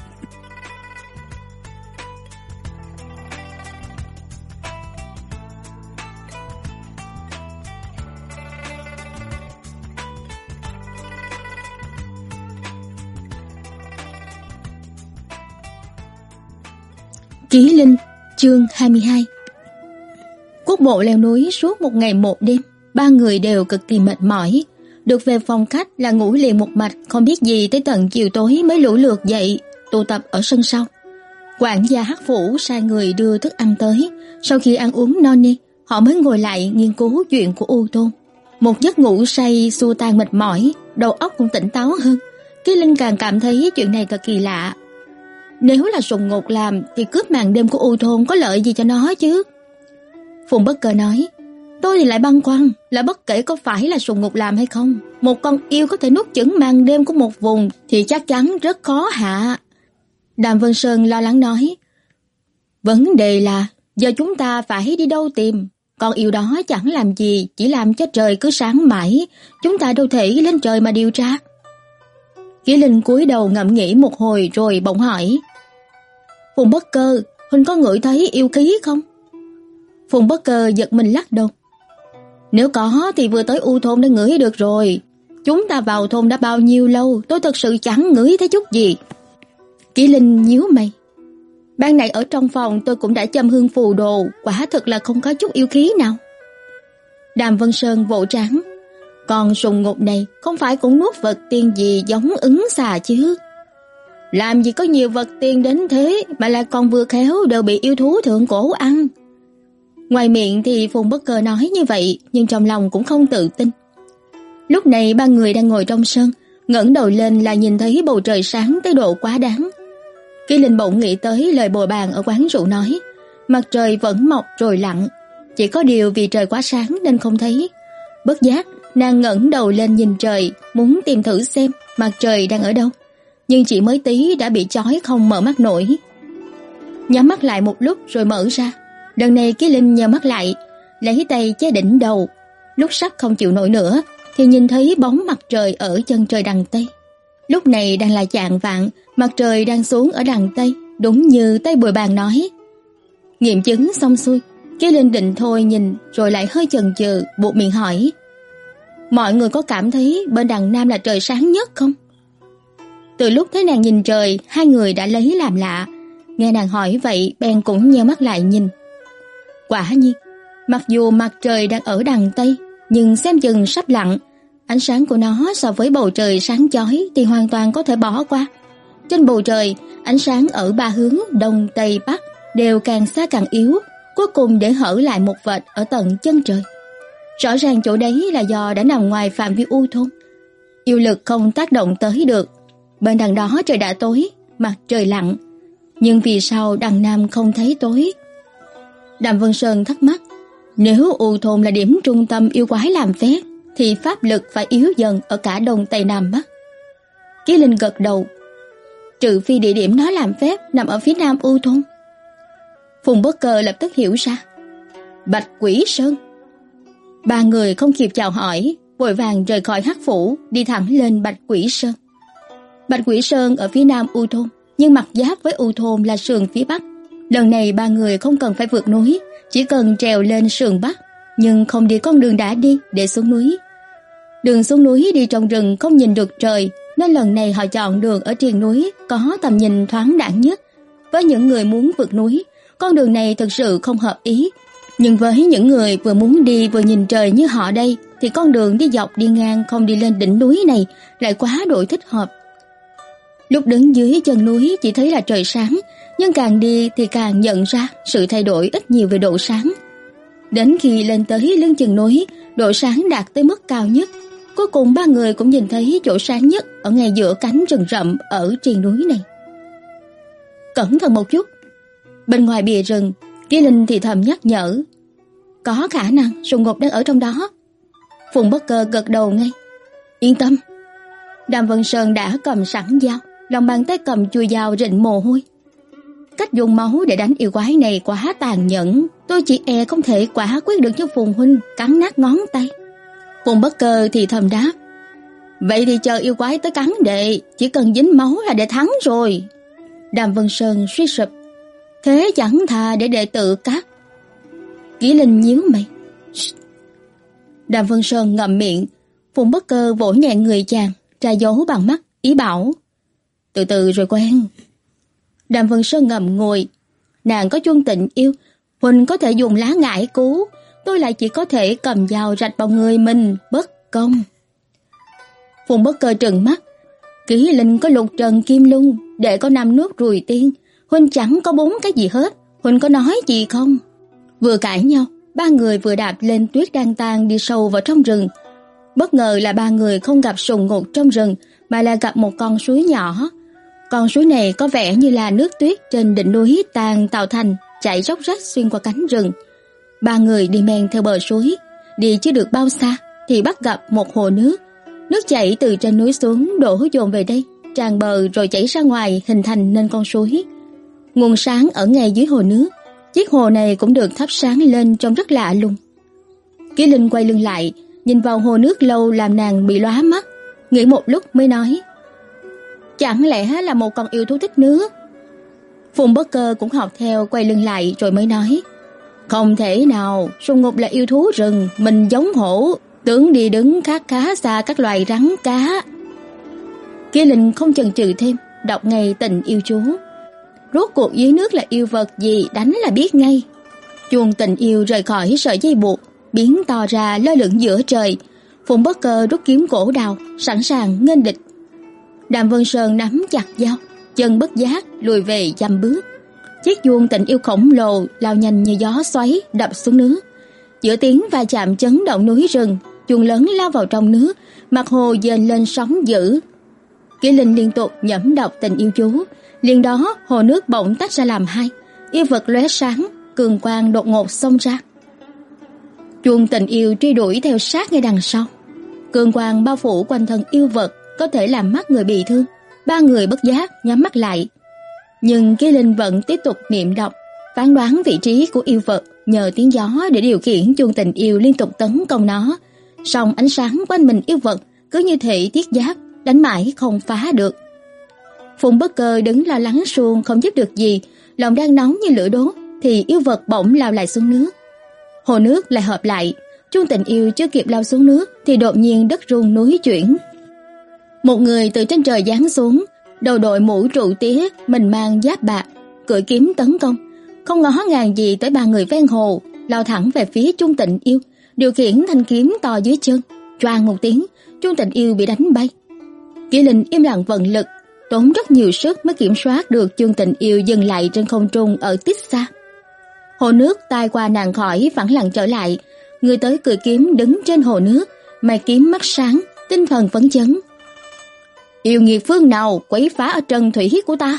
Kỷ Linh, chương hai mươi hai. Quốc bộ leo núi suốt một ngày một đêm, ba người đều cực kỳ mệt mỏi. Được về phòng khách là ngủ liền một mạch, không biết gì tới tận chiều tối mới lũ lượt dậy, tụ tập ở sân sau. Quản gia Hắc phủ sai người đưa thức ăn tới. Sau khi ăn uống no nê, họ mới ngồi lại nghiên cứu chuyện của U thôn. Một giấc ngủ say xua tan mệt mỏi, đầu óc cũng tỉnh táo hơn. Kỷ Linh càng cảm thấy chuyện này cực kỳ lạ. Nếu là Sùng Ngục làm thì cướp màn đêm của U thôn có lợi gì cho nó chứ? Phùng Bất Cơ nói, tôi thì lại băn khoăn là bất kể có phải là Sùng Ngục làm hay không, một con yêu có thể nuốt chửng màn đêm của một vùng thì chắc chắn rất khó hạ. Đàm Vân Sơn lo lắng nói, vấn đề là giờ chúng ta phải đi đâu tìm? Con yêu đó chẳng làm gì, chỉ làm cho trời cứ sáng mãi, chúng ta đâu thể lên trời mà điều tra. Kỷ Linh cúi đầu ngẫm nghĩ một hồi rồi bỗng hỏi: Phùng Bất Cơ, huynh có ngửi thấy yêu khí không? Phùng Bất Cơ giật mình lắc đầu. Nếu có thì vừa tới U thôn đã ngửi được rồi. Chúng ta vào thôn đã bao nhiêu lâu, tôi thật sự chẳng ngửi thấy chút gì. Kỷ Linh nhíu mày. Ban nãy ở trong phòng tôi cũng đã châm hương phù đồ, quả thực là không có chút yêu khí nào. Đàm Vân Sơn vỗ trán. Còn sùng ngục này không phải cũng nuốt vật tiên gì giống ứng xà chứ? Làm gì có nhiều vật tiên đến thế mà lại còn vừa khéo đều bị yêu thú thượng cổ ăn. Ngoài miệng thì Phùng Bất Cơ nói như vậy, nhưng trong lòng cũng không tự tin. Lúc này ba người đang ngồi trong sân, ngẩng đầu lên là nhìn thấy bầu trời sáng tới độ quá đáng. Kỷ Linh bỗng nghĩ tới lời bồi bàn ở quán rượu nói, mặt trời vẫn mọc rồi lặn, chỉ có điều vì trời quá sáng nên không thấy. Bất giác, nàng ngẩng đầu lên nhìn trời, muốn tìm thử xem mặt trời đang ở đâu, nhưng chỉ mới tí đã bị chói không mở mắt nổi. Nhắm mắt lại một lúc rồi mở ra. Lần này Kỷ Linh nheo mắt lại, lấy tay che đỉnh đầu, lúc sắp không chịu nổi nữa thì nhìn thấy bóng mặt trời ở chân trời đằng Tây. Lúc này đang là chạng vạng, mặt trời đang xuống ở đằng Tây, đúng như Tây Bồi Bàn nói. Nghiệm chứng xong xuôi, Kỷ Linh định thôi nhìn rồi lại hơi chần chừ, buộc miệng hỏi: Mọi người có cảm thấy bên đằng Nam là trời sáng nhất không? Từ lúc thấy nàng nhìn trời, hai người đã lấy làm lạ. Nghe nàng hỏi vậy, bèn cũng nheo mắt lại nhìn. Quả nhiên, mặc dù mặt trời đang ở đằng Tây, nhưng xem chừng sắp lặn, ánh sáng của nó so với bầu trời sáng chói thì hoàn toàn có thể bỏ qua. Trên bầu trời, ánh sáng ở ba hướng Đông, Tây, Bắc đều càng xa càng yếu, cuối cùng để hở lại một vệt ở tận chân trời. Rõ ràng chỗ đấy là do đã nằm ngoài phạm vi U thôn, yêu lực không tác động tới được. Bên đằng đó trời đã tối, mặt trời lặn, nhưng vì sao đằng Nam không thấy tối? Đàm Vân Sơn thắc mắc, nếu U thôn là điểm trung tâm yêu quái làm phép thì pháp lực phải yếu dần ở cả Đông Tây Nam Bắc. Kỷ Linh gật đầu, trừ phi địa điểm nó làm phép nằm ở phía Nam U thôn. Phùng Bất Cơ lập tức hiểu ra, Bạch Quỷ Sơn. Ba người không kịp chào hỏi, vội vàng rời khỏi hắc phủ, đi thẳng lên Bạch Quỷ Sơn. Bạch Quỷ Sơn ở phía Nam U thôn, nhưng mặt giáp với U thôn là sườn phía Bắc. Lần này ba người không cần phải vượt núi, chỉ cần trèo lên sườn Bắc, nhưng không đi con đường đã đi để xuống núi. Đường xuống núi đi trong rừng không nhìn được trời, nên lần này họ chọn đường ở triền núi có tầm nhìn thoáng đãng nhất. Với những người muốn vượt núi, con đường này thực sự không hợp ý. Nhưng với những người vừa muốn đi vừa nhìn trời như họ đây, thì con đường đi dọc đi ngang không đi lên đỉnh núi này lại quá đổi thích hợp. Lúc đứng dưới chân núi chỉ thấy là trời sáng, nhưng càng đi thì càng nhận ra sự thay đổi ít nhiều về độ sáng. Đến khi lên tới lưng chừng núi, độ sáng đạt tới mức cao nhất. Cuối cùng ba người cũng nhìn thấy chỗ sáng nhất ở ngay giữa cánh rừng rậm ở triền núi này. Cẩn thận một chút. Bên ngoài bìa rừng, Kỷ Linh thì thầm nhắc nhở, có khả năng sùng ngục đang ở trong đó. Phùng Bất Cơ gật đầu ngay. Yên tâm. Đàm Vân Sơn đã cầm sẵn dao, lòng bàn tay cầm chuôi dao rịn mồ hôi. Cách dùng máu để đánh yêu quái này quá tàn nhẫn, tôi chỉ e không thể quả quyết được cho Phùng huynh cắn nát ngón tay. Phùng Bất Cơ thì thầm đáp, vậy thì chờ yêu quái tới cắn đệ, chỉ cần dính máu là đệ thắng rồi. Đàm Vân Sơn suy sụp, thế chẳng thà để đệ tự cắt. Kỷ Linh nhíu mày. Đàm Vân Sơn ngậm miệng. Phùng Bất Cơ vỗ nhẹ người chàng, tra dấu bằng mắt, ý bảo, từ từ rồi quen. Đàm Vân Sơn ngậm ngùi, nàng có chuông tình yêu, huynh có thể dùng lá ngải cứu, tôi lại chỉ có thể cầm dao rạch vào người mình, bất công. Phùng Bất Cơ trừng mắt, Kỷ Linh có lục trần kim lung, đệ có năm nước rùi tiên, huynh chẳng có bốn cái gì hết, huynh có nói gì không? Vừa cãi nhau, ba người vừa đạp lên tuyết đang tan đi sâu vào trong rừng. Bất ngờ là ba người không gặp sùng ngục trong rừng, mà là gặp một con suối nhỏ. Con suối này có vẻ như là nước tuyết trên đỉnh núi tan tạo thành, chảy róc rách xuyên qua cánh rừng. Ba người đi men theo bờ suối, đi chưa được bao xa thì bắt gặp một hồ nước. Nước chảy từ trên núi xuống đổ dồn về đây, tràn bờ rồi chảy ra ngoài hình thành nên con suối. Nguồn sáng ở ngay dưới hồ nước. Chiếc hồ này cũng được thắp sáng lên trông rất lạ lùng. Ký Linh quay lưng lại, nhìn vào hồ nước lâu làm nàng bị lóa mắt, nghĩ một lúc mới nói: chẳng lẽ là một con yêu thú thích nước? Phùng Bất Cơ cũng học theo quay lưng lại rồi mới nói: không thể nào, Sùng Ngục là yêu thú rừng, mình giống hổ, tưởng đi đứng khác khá xa các loài rắn cá. Ký Linh không chần chừ thêm, đọc ngay tình yêu chú. Rốt cuộc dưới nước là yêu vật gì đánh là biết ngay. Chuông tình yêu rời khỏi sợi dây buộc, biến to ra lơ lửng giữa trời. Phùng Bất Cơ rút kiếm cổ đào, sẵn sàng nghênh địch. Đàm Vân Sơn nắm chặt dao, chân bất giác lùi về dăm bước. Chiếc chuông tình yêu khổng lồ lao nhanh như gió xoáy đập xuống nước. Giữa tiếng va chạm chấn động núi rừng, chuông lớn lao vào trong nước, mặt hồ dền lên sóng dữ. Kỷ Linh liên tục nhẩm đọc tình yêu chú, liền đó hồ nước bỗng tách ra làm hai, yêu vật lóe sáng, cường quang đột ngột xông ra. Chuông tình yêu truy đuổi theo sát ngay đằng sau. Cường quang bao phủ quanh thân yêu vật, có thể làm mắt người bị thương. Ba người bất giác nhắm mắt lại, nhưng Kỷ Linh vẫn tiếp tục niệm đọc, phán đoán vị trí của yêu vật, nhờ tiếng gió để điều khiển chuông tình yêu liên tục tấn công nó. Song ánh sáng quanh mình yêu vật cứ như thể thiết giáp, đánh mãi không phá được. Phùng Bất Cơ đứng lo lắng suông không giúp được gì, lòng đang nóng như lửa đốt, thì yêu vật bỗng lao lại xuống nước. Hồ nước lại hợp lại, chuông tình yêu chưa kịp lao xuống nước thì đột nhiên đất rung núi chuyển. Một người từ trên trời giáng xuống, đầu đội mũ trụ tía, mình mang giáp bạc, cưỡi kiếm tấn công, không ngó ngàng gì tới ba người ven hồ, lao thẳng về phía chuông tình yêu, điều khiển thanh kiếm to dưới chân. Choang một tiếng, chuông tình yêu bị đánh bay. Kỷ Linh im lặng vận lực, tốn rất nhiều sức mới kiểm soát được chuông tình yêu dừng lại trên không trung ở tít xa. Hồ nước tai qua nàng khỏi, phẳng lặng trở lại. Người tới cưỡi kiếm đứng trên hồ nước, mày kiếm mắt sáng, tinh thần phấn chấn. Yêu nghiệt phương nào quấy phá ở trần thủy của ta?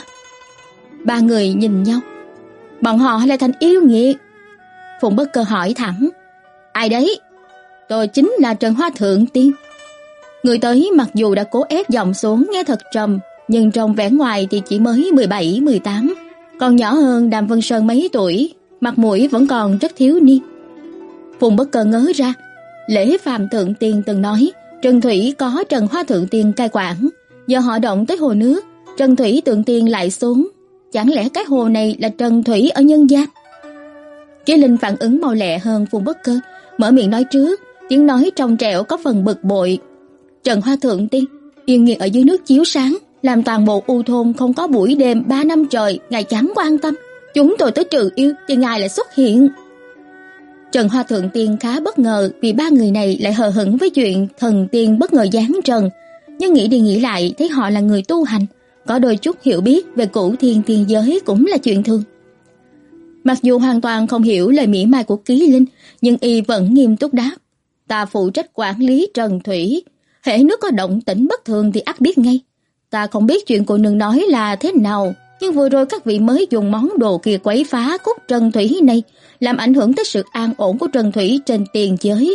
Ba người nhìn nhau. Bọn họ là thành yêu nghiệt. Phùng Bất Cơ hỏi thẳng: ai đấy? Tôi chính là Trần Hoa Thượng Tiên. Người tới mặc dù đã cố ép giọng xuống nghe thật trầm, nhưng trong vẻ ngoài thì chỉ mới mười bảy mười tám, còn nhỏ hơn Đàm Vân Sơn mấy tuổi, mặt mũi vẫn còn rất thiếu niên. Phùng Bất Cơ ngớ ra, Lễ Phàm Thượng Tiên từng nói Trần Thủy có Trần Hoa Thượng Tiên cai quản, giờ họ động tới hồ nước, Trần Thủy Thượng Tiên lại xuống, chẳng lẽ cái hồ này là Trần Thủy ở nhân gian? Kỷ Linh phản ứng mau lẹ hơn Phùng Bất Cơ, mở miệng nói trước, tiếng nói trong trẻo có phần bực bội. Trần Hoa Thượng Tiên, yêu nghiệt ở dưới nước chiếu sáng, làm toàn bộ u thôn không có buổi đêm ba năm trời, ngài chẳng quan tâm. Chúng tôi tới trừ yêu thì ngài lại xuất hiện. Trần Hoa Thượng Tiên khá bất ngờ vì ba người này lại hờ hững với chuyện thần tiên bất ngờ giáng trần, nhưng nghĩ đi nghĩ lại thấy họ là người tu hành, có đôi chút hiểu biết về cửu thiên tiên giới cũng là chuyện thường. Mặc dù hoàn toàn không hiểu lời mỉa mai của Kỷ Linh, nhưng y vẫn nghiêm túc đáp: ta phụ trách quản lý Trần Thủy, hễ nước có động tĩnh bất thường thì ắt biết ngay. Ta không biết chuyện cô nương nói là thế nào, nhưng vừa rồi các vị mới dùng món đồ kia quấy phá cốt Trần Thủy này, làm ảnh hưởng tới sự an ổn của Trần Thủy trên tiền giới.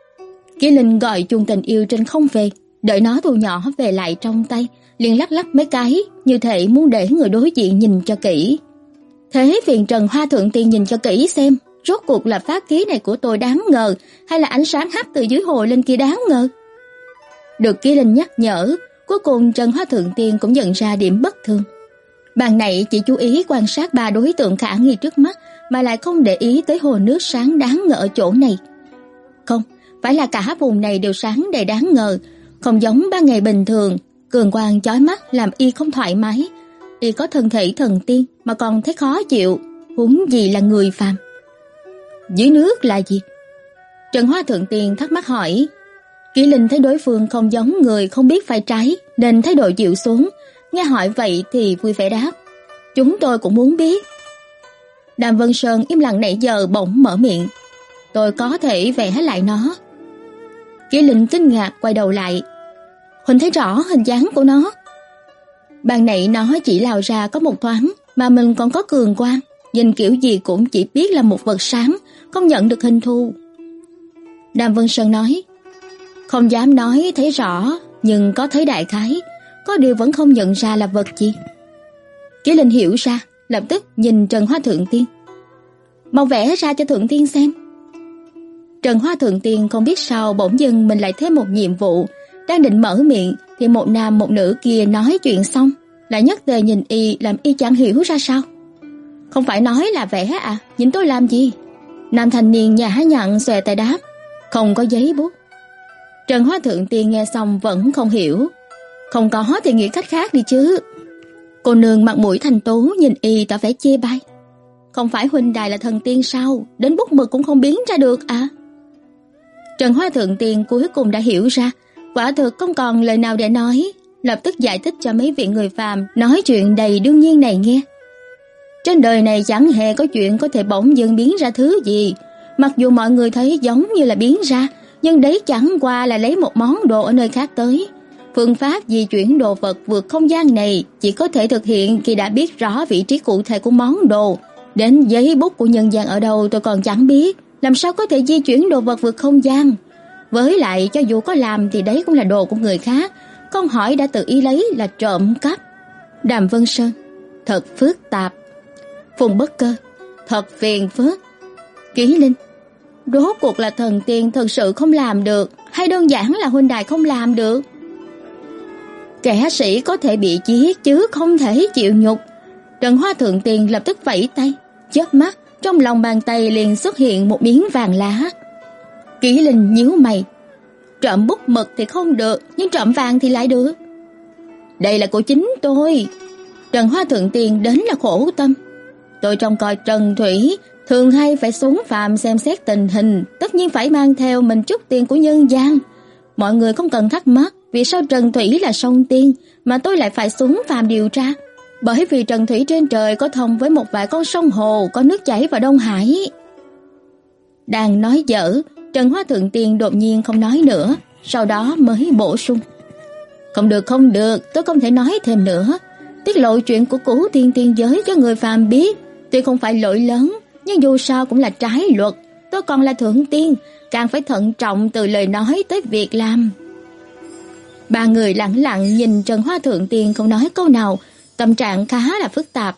Kỷ Linh gọi chuông tình yêu trên không về, đợi nó thu nhỏ về lại trong tay, liền lắc lắc mấy cái, như thể muốn để người đối diện nhìn cho kỹ. Thế phiền Trần Hoa Thượng Tiên nhìn cho kỹ xem, rốt cuộc là pháp khí này của tôi đáng ngờ, hay là ánh sáng hắt từ dưới hồ lên kia đáng ngờ? Được Kỷ Linh nhắc nhở, cuối cùng Trần Hoa Thượng Tiên cũng nhận ra điểm bất thường. Bàn này chỉ chú ý quan sát ba đối tượng khả nghi trước mắt, mà lại không để ý tới hồ nước sáng đáng ngờ ở chỗ này. Không, phải là cả vùng này đều sáng đầy đáng ngờ, không giống ban ngày bình thường, cường quang chói mắt làm y không thoải mái. Y có thân thể thần tiên mà còn thấy khó chịu, huống gì là người phàm. Dưới nước là gì? Trần Hoa Thượng Tiên thắc mắc hỏi. Kỷ Linh thấy đối phương không giống người không biết phải trái, nên thái độ dịu xuống, nghe hỏi vậy thì vui vẻ đáp: chúng tôi cũng muốn biết. Đàm Vân Sơn im lặng nãy giờ bỗng mở miệng: tôi có thể vẽ lại nó. Kỷ Linh kinh ngạc quay đầu lại: Huỳnh thấy rõ hình dáng của nó. Ban nãy nó chỉ lao ra có một thoáng, mà mình còn có cường quang, nhìn kiểu gì cũng chỉ biết là một vật sáng, không nhận được hình thù. Đàm Vân Sơn nói: không dám nói thấy rõ, nhưng có thấy đại khái, có điều vẫn không nhận ra là vật gì. Kỷ Linh hiểu ra, lập tức nhìn Trần Hoa Thượng Tiên: mau vẽ ra cho Thượng Tiên xem. Trần Hoa Thượng Tiên không biết sao bỗng dưng mình lại thêm một nhiệm vụ, đang định mở miệng thì một nam một nữ kia nói chuyện xong, lại nhất tề nhìn y làm y chẳng hiểu ra sao. Không phải nói là vẽ à, nhìn tôi làm gì? Nam thanh niên nhã nhặn xòe tay đáp, không có giấy bút. Trần Hoa Thượng Tiên nghe xong vẫn không hiểu. Không có thì nghĩ cách khác đi chứ. Cô nương mặt mũi thanh tú nhìn y tỏ vẻ chê bai. Không phải huynh đài là thần tiên sao, đến bút mực cũng không biến ra được à? Trần Hoa Thượng Tiên cuối cùng đã hiểu ra, quả thực không còn lời nào để nói, lập tức giải thích cho mấy vị người phàm nói chuyện đầy đương nhiên này nghe. Trên đời này chẳng hề có chuyện có thể bỗng dưng biến ra thứ gì, mặc dù mọi người thấy giống như là biến ra, nhưng đấy chẳng qua là lấy một món đồ ở nơi khác tới. Phương pháp di chuyển đồ vật vượt không gian này chỉ có thể thực hiện khi đã biết rõ vị trí cụ thể của món đồ. Đến giấy bút của nhân gian ở đâu tôi còn chẳng biết, làm sao có thể di chuyển đồ vật vượt không gian. Với lại cho dù có làm thì đấy cũng là đồ của người khác, không hỏi đã tự ý lấy là trộm cắp. Đàm Vân Sơn, thật phức tạp. Phùng Bất Cơ, thật phiền phức. Ký Linh, rốt cuộc là thần tiên thật sự không làm được, hay đơn giản là huynh đài không làm được? Kẻ sĩ có thể bị giết chứ không thể chịu nhục. Trần Hoa Thượng Tiên lập tức vẫy tay, chớp mắt trong lòng bàn tay liền xuất hiện một miếng vàng lá. Kỷ Linh nhíu mày, trộm bút mực thì không được, nhưng trộm vàng thì lại được. Đây là của chính tôi. Trần Hoa Thượng Tiên đến là khổ tâm. Tôi trông coi Trần Thủy thường hay phải xuống phàm xem xét tình hình, tất nhiên phải mang theo mình chút tiền của nhân gian. Mọi người không cần thắc mắc vì sao Trần Thủy là sông tiên mà tôi lại phải xuống phàm điều tra. Bởi vì Trần Thủy trên trời có thông với một vài con sông hồ có nước chảy vào Đông Hải. Đang nói dở, Trần Hoa Thượng Tiên đột nhiên không nói nữa, sau đó mới bổ sung. Không được không được, tôi không thể nói thêm nữa. Tiết lộ chuyện của cửu tiên tiên giới cho người phàm biết, tuy không phải lỗi lớn, nhưng dù sao cũng là trái luật. Tôi còn là thượng tiên, càng phải thận trọng từ lời nói tới việc làm. Ba người lặng lặng nhìn Trần Hoa Thượng Tiên không nói câu nào, tâm trạng khá là phức tạp.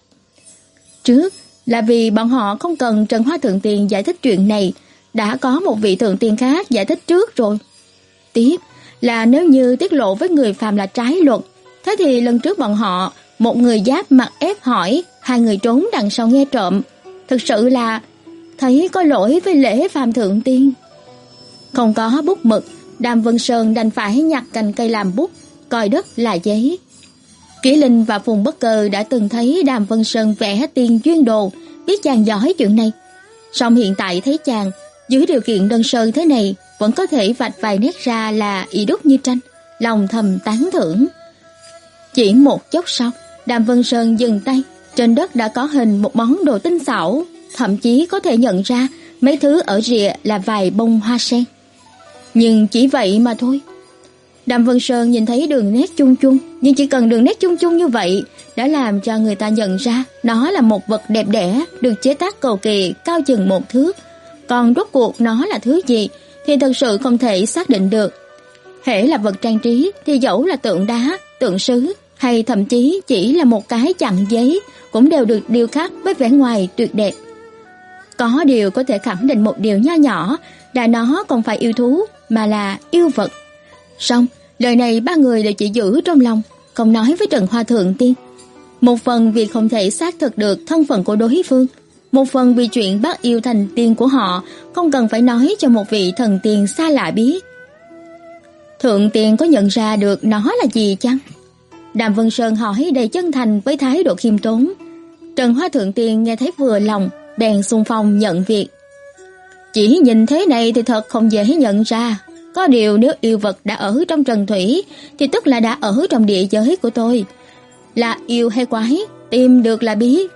Trước là vì bọn họ không cần Trần Hoa Thượng Tiên giải thích chuyện này, đã có một vị thượng tiên khác giải thích trước rồi. Tiếp là nếu như tiết lộ với người phàm là trái luật, thế thì lần trước bọn họ, một người giáp mặt ép hỏi, hai người trốn đằng sau nghe trộm. Thực sự là thấy có lỗi với lễ phàm thượng tiên. Không có bút mực, Đàm Vân Sơn đành phải nhặt cành cây làm bút, coi đất là giấy. Kỷ Linh và Phùng Bất Cơ đã từng thấy Đàm Vân Sơn vẽ tiên duyên đồ, biết chàng giỏi chuyện này. Song hiện tại thấy chàng dưới điều kiện đơn sơ thế này vẫn có thể vạch vài nét ra là y đúc như tranh, lòng thầm tán thưởng. Chỉ một chốc sau, Đàm Vân Sơn dừng tay, trên đất đã có hình một món đồ tinh xảo, thậm chí có thể nhận ra mấy thứ ở rìa là vài bông hoa sen. Nhưng chỉ vậy mà thôi. Đàm Vân Sơn nhìn thấy đường nét chung chung, nhưng chỉ cần đường nét chung chung như vậy đã làm cho người ta nhận ra nó là một vật đẹp đẽ, được chế tác cầu kỳ, cao chừng một thước. Còn rốt cuộc nó là thứ gì thì thật sự không thể xác định được. Hễ là vật trang trí thì dẫu là tượng đá, tượng sứ hay thậm chí chỉ là một cái chặn giấy cũng đều được điêu khắc với vẻ ngoài tuyệt đẹp. Có điều có thể khẳng định một điều nho nhỏ là nó không phải yêu thú mà là yêu vật. Song lời này ba người đều chỉ giữ trong lòng, không nói với Trần Hoa Thượng Tiên. Một phần vì không thể xác thực được thân phận của đối phương, một phần vì chuyện bắt yêu thành tiên của họ không cần phải nói cho một vị thần tiên xa lạ biết. Thượng tiên có nhận ra được nó là gì chăng? Đàm Vân Sơn hỏi đầy chân thành với thái độ khiêm tốn. Trần Hoa Thượng Tiên nghe thấy vừa lòng, bèn xung phong nhận việc. Chỉ nhìn thế này thì thật không dễ nhận ra. Có điều nếu yêu vật đã ở trong Trần Thủy thì tức là đã ở trong địa giới của tôi. Là yêu hay quái, tìm được là biết.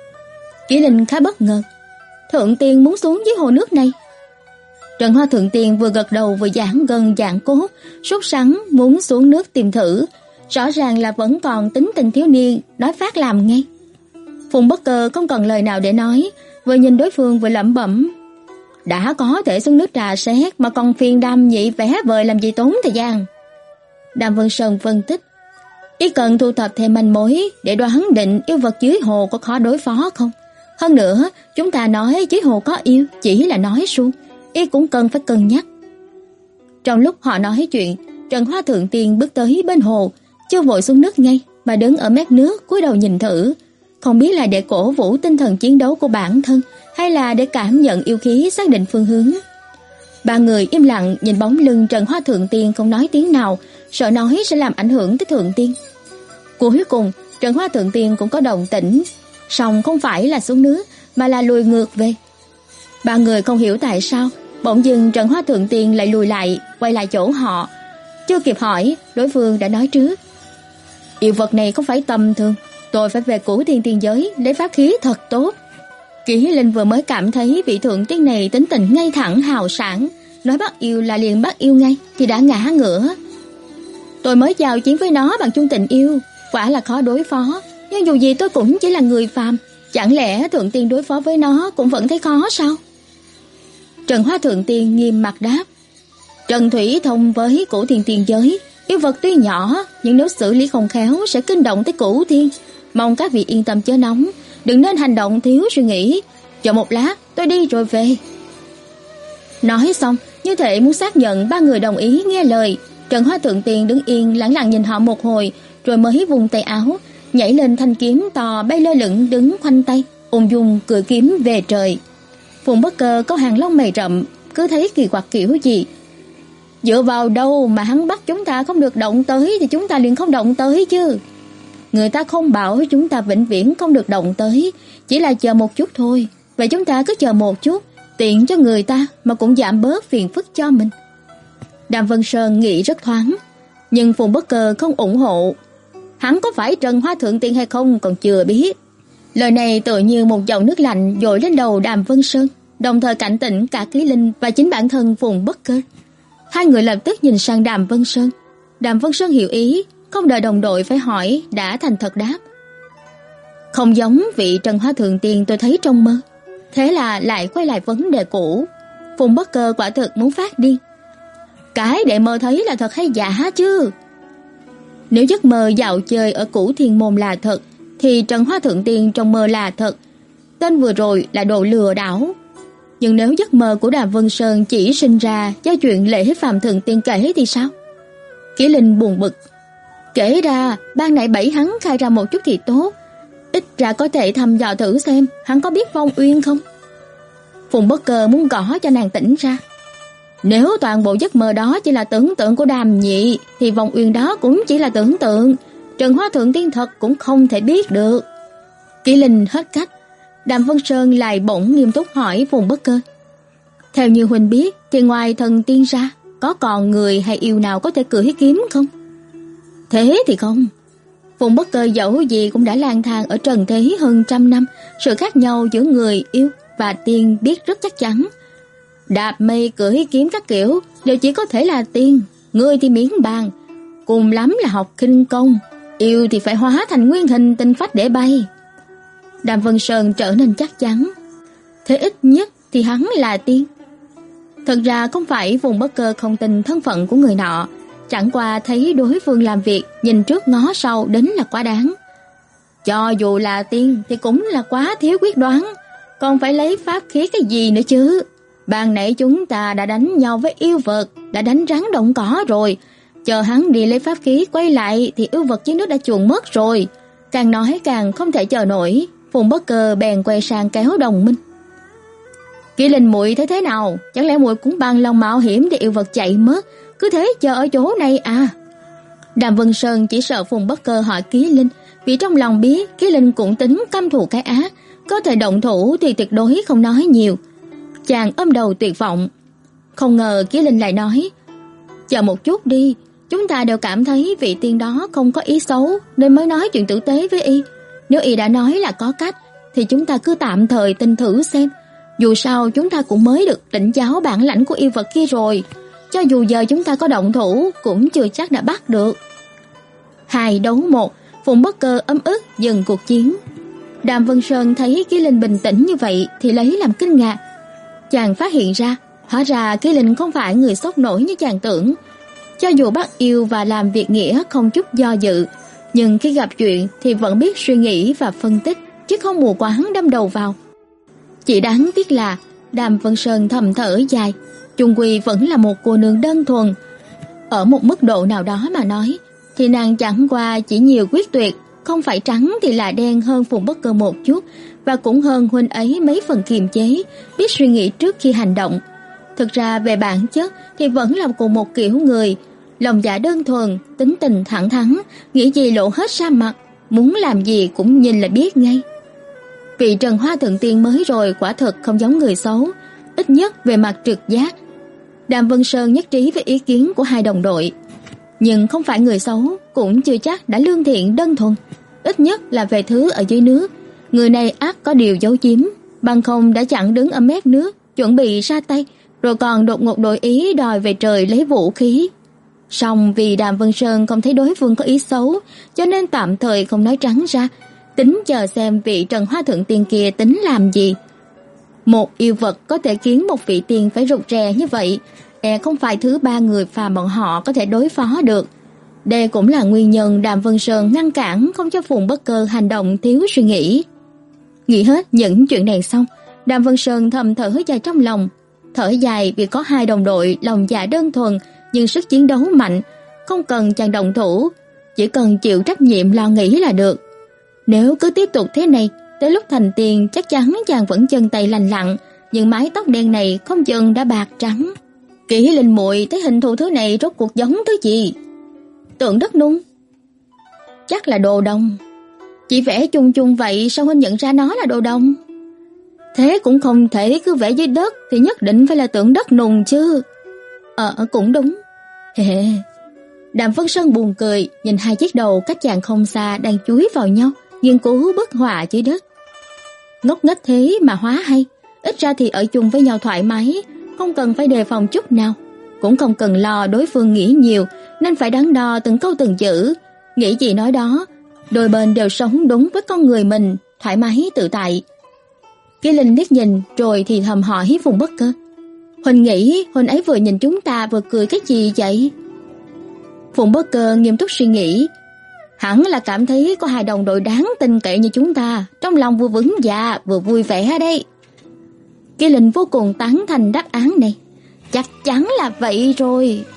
Kỷ Linh khá bất ngờ. Thượng tiên muốn xuống dưới hồ nước này? Trần Hoa Thượng Tiên vừa gật đầu vừa giãn gân giãn cốt, sốt sắng muốn xuống nước tìm thử. Rõ ràng là vẫn còn tính tình thiếu niên, nói phát làm ngay. Phùng Bất Cơ không còn lời nào để nói, vừa nhìn đối phương vừa lẩm bẩm. Đã có thể xuống nước trà xét mà còn phiền Đàm nhị vẽ vời làm gì tốn thời gian. Đàm Vân Sơn phân tích. Ý cần thu thập thêm manh mối để đoán định yêu vật dưới hồ có khó đối phó không. Hơn nữa, chúng ta nói dưới hồ có yêu chỉ là nói suông. y cũng cần phải cân nhắc. Trong lúc họ nói chuyện, Trần Hoa Thượng Tiên bước tới bên hồ, chưa vội xuống nước ngay mà đứng ở mép nước cúi đầu nhìn thử, không biết là để cổ vũ tinh thần chiến đấu của bản thân hay là để cảm nhận yêu khí xác định phương hướng. Ba người im lặng nhìn bóng lưng Trần Hoa Thượng Tiên không nói tiếng nào, sợ nói sẽ làm ảnh hưởng tới Thượng Tiên. Cuối cùng, Trần Hoa Thượng Tiên cũng có động tĩnh, song không phải là xuống nước mà là lùi ngược về. Ba người không hiểu tại sao, bỗng dưng Trần Hoa Thượng Tiên lại lùi lại, quay lại chỗ họ. Chưa kịp hỏi, đối phương đã nói trước. Yêu vật này không phải tầm thường, tôi phải về Cửu Thiên Tiên giới lấy pháp khí thật tốt. Kỷ Linh vừa mới cảm thấy vị Thượng Tiên này tính tình ngay thẳng hào sảng, nói bắt yêu là liền bắt yêu ngay thì đã ngã ngửa. Tôi mới giao chiến với nó bằng chung tình yêu, quả là khó đối phó, nhưng dù gì tôi cũng chỉ là người phàm, chẳng lẽ Thượng Tiên đối phó với nó cũng vẫn thấy khó sao? Trần Hoa Thượng Tiên nghiêm mặt đáp. Trần Thủy thông với Cửu Thiên Tiên giới, yêu vật tuy nhỏ nhưng nếu xử lý không khéo sẽ kinh động tới Cửu Thiên, mong các vị yên tâm chớ nóng, đừng nên hành động thiếu suy nghĩ. Chờ một lát, tôi đi rồi về. Nói xong, như thể muốn xác nhận ba người đồng ý nghe lời. Trần Hoa Thượng Tiên đứng yên lẳng lặng nhìn họ một hồi, rồi mới vùng tay áo, nhảy lên thanh kiếm to bay lơ lửng đứng khoanh tay, ung dung cười kiếm về trời. Phùng Bất Cơ có hàng lông mày rậm, cứ thấy kỳ quặc kiểu gì. Dựa vào đâu mà hắn bắt chúng ta không được động tới thì chúng ta liền không động tới chứ? Người ta không bảo chúng ta vĩnh viễn không được động tới, chỉ là chờ một chút thôi. Vậy chúng ta cứ chờ một chút, tiện cho người ta mà cũng giảm bớt phiền phức cho mình. Đàm Vân Sơn nghĩ rất thoáng, nhưng Phùng Bất Cơ không ủng hộ. Hắn có phải Trần Hoa Thượng Tiên hay không còn chưa biết. Lời này tựa như một dòng nước lạnh dội lên đầu Đàm Vân Sơn, đồng thời cảnh tỉnh cả Ký Linh và chính bản thân Phùng Bất Cơ. Hai người lập tức nhìn sang Đàm Vân Sơn. Đàm Vân Sơn hiểu ý, không đợi đồng đội phải hỏi đã thành thật đáp. Không giống vị Trần Hoa Thượng Tiên tôi thấy trong mơ. Thế là lại quay lại vấn đề cũ. Phùng Bất Cơ quả thực muốn phát điên. Cái đệ mơ thấy là thật hay giả chứ? Nếu giấc mơ dạo chơi ở Cửu Thiên Môn là thật, thì Trần Hoa Thượng Tiên trong mơ là thật. Tên vừa rồi là đồ lừa đảo. Nhưng nếu giấc mơ của Đàm Vân Sơn chỉ sinh ra do chuyện Lễ Phàm Thượng Tiên kể thì sao? Kỷ Linh buồn bực. Kể ra ban nãy bảy hắn khai ra một chút thì tốt, ít ra có thể thăm dò thử xem hắn có biết Vong Uyên không. Phùng Bất Cơ muốn gõ cho nàng tỉnh ra. Nếu toàn bộ giấc mơ đó chỉ là tưởng tượng của Đàm Nhị thì Vong Uyên đó cũng chỉ là tưởng tượng, Trần Hoa Thượng Tiên thật cũng không thể biết được. Kỷ Linh hết cách. Đàm Vân Sơn lại bỗng nghiêm túc hỏi Phùng Bất Cơ. Theo như huynh biết thì ngoài thần tiên ra, có còn người hay yêu nào có thể cưỡi kiếm không? Thế thì không. Phùng Bất Cơ dẫu gì cũng đã lang thang ở trần thế hơn trăm năm, sự khác nhau giữa người yêu và tiên biết rất chắc chắn. Đạp mây cưỡi kiếm các kiểu đều chỉ có thể là tiên, người thì miễn bàn, cùng lắm là học khinh công, yêu thì phải hóa thành nguyên hình tinh phách để bay. Đàm Vân Sơn trở nên chắc chắn. Thế ít nhất thì hắn là tiên. Thật ra không phải Phùng Bất Cơ không tin thân phận của người nọ, chẳng qua thấy đối phương làm việc nhìn trước ngó sau đến là quá đáng. Cho dù là tiên thì cũng là quá thiếu quyết đoán, còn phải lấy pháp khí cái gì nữa chứ? Ban nãy chúng ta đã đánh nhau với yêu vật, đã đánh rắn động cỏ rồi, chờ hắn đi lấy pháp khí quay lại thì yêu vật dưới nước đã chuồn mất rồi. Càng nói càng không thể chờ nổi, Phùng Bất Cơ bèn quay sang kéo Đồng Minh. Kỷ Linh muội thấy thế nào? Chẳng lẽ muội cũng bằng lòng mạo hiểm để yêu vật chạy mất, cứ thế chờ ở chỗ này à? Đàm Vân Sơn chỉ sợ Phùng Bất Cơ hỏi Kỷ Linh, vì trong lòng biết Kỷ Linh cũng tính căm thù cái ác, có thể động thủ thì tuyệt đối không nói nhiều. Chàng ôm đầu tuyệt vọng. Không ngờ Kỷ Linh lại nói, chờ một chút đi, chúng ta đều cảm thấy vị tiên đó không có ý xấu nên mới nói chuyện tử tế với y. Nếu y đã nói là có cách thì chúng ta cứ tạm thời tin thử xem. Dù sao chúng ta cũng mới được tỉnh giáo bản lãnh của yêu vật kia rồi, cho dù giờ chúng ta có động thủ cũng chưa chắc đã bắt được. Hai đấu một, Phùng Bất Cơ ấm ức dừng cuộc chiến. Đàm Vân Sơn thấy Kỷ Linh bình tĩnh như vậy thì lấy làm kinh ngạc. Chàng phát hiện ra, hóa ra Kỷ Linh không phải người sốc nổi như chàng tưởng. Cho dù bắt yêu và làm việc nghĩa không chút do dự, nhưng khi gặp chuyện thì vẫn biết suy nghĩ và phân tích, chứ không mù quáng đâm đầu vào. Chỉ đáng tiếc là Đàm Vân Sơn thầm thở dài, chung quy vẫn là một cô nương đơn thuần. Ở một mức độ nào đó mà nói, thì nàng chẳng qua chỉ nhiều quyết tuyệt, không phải trắng thì là đen hơn Phùng Bất Cơ một chút, và cũng hơn huynh ấy mấy phần kiềm chế, biết suy nghĩ trước khi hành động. Thực ra về bản chất thì vẫn là cùng một kiểu người, lòng dạ đơn thuần, tính tình thẳng thắn, nghĩ gì lộ hết ra mặt, muốn làm gì cũng nhìn là biết ngay. Vị Trần Hoa Thượng Tiên mới rồi quả thật không giống người xấu, ít nhất về mặt trực giác. Đàm Vân Sơn nhất trí với ý kiến của hai đồng đội. Nhưng không phải người xấu, cũng chưa chắc đã lương thiện đơn thuần, ít nhất là về thứ ở dưới nước. Người này ắt có điều giấu giếm, bằng không đã chẳng đứng ở mép nước chuẩn bị ra tay, rồi còn đột ngột đổi ý đòi về trời lấy vũ khí. Song vì Đàm Vân Sơn không thấy đối phương có ý xấu, cho nên tạm thời không nói trắng ra, tính chờ xem vị Trần Hoa Thượng Tiên kia tính làm gì. Một yêu vật có thể khiến một vị tiên phải rụt rè như vậy, e không phải thứ ba người phàm bọn họ có thể đối phó được. Đây cũng là nguyên nhân Đàm Vân Sơn ngăn cản không cho Phùng Bất Cơ hành động thiếu suy nghĩ. Nghĩ hết những chuyện này xong, Đàm Vân Sơn thầm thở dài trong lòng, thở dài vì có hai đồng đội lòng dạ đơn thuần nhưng sức chiến đấu mạnh, không cần chàng động thủ, chỉ cần chịu trách nhiệm lo nghĩ là được. Nếu cứ tiếp tục thế này, tới lúc thành tiền chắc chắn chàng vẫn chân tay lành lặn, nhưng mái tóc đen này không chừng đã bạc trắng. Kỷ Linh muội thấy hình thù thứ này rốt cuộc giống thứ gì? Tượng đất nung? Chắc là đồ đồng. Chỉ vẽ chung chung vậy sao huynh nhận ra nó là đồ đồng? Thế cũng không thể cứ vẽ dưới đất thì nhất định phải là tượng đất nung chứ. Ờ cũng đúng. Hề. Đàm Vân Sơn buồn cười, nhìn hai chiếc đầu cách chàng không xa đang chúi vào nhau, nghiên cứu bức họa dưới đất. Ngốc nghếch thế mà hóa hay, ít ra thì ở chung với nhau thoải mái, không cần phải đề phòng chút nào, cũng không cần lo đối phương nghĩ nhiều, nên phải đắn đo từng câu từng chữ, nghĩ gì nói đó, đôi bên đều sống đúng với con người mình, thoải mái tự tại. Kỳ Linh liếc nhìn rồi thì thầm hỏi Phùng Bất Cơ, huynh nghĩ huynh ấy vừa nhìn chúng ta vừa cười cái gì vậy? Phùng Bất Cơ nghiêm túc suy nghĩ, hẳn là cảm thấy có hai đồng đội đáng tin cậy như chúng ta, trong lòng vừa vững dạ vừa vui vẻ đây. Kỳ Linh vô cùng tán thành đáp án này, chắc chắn là vậy rồi.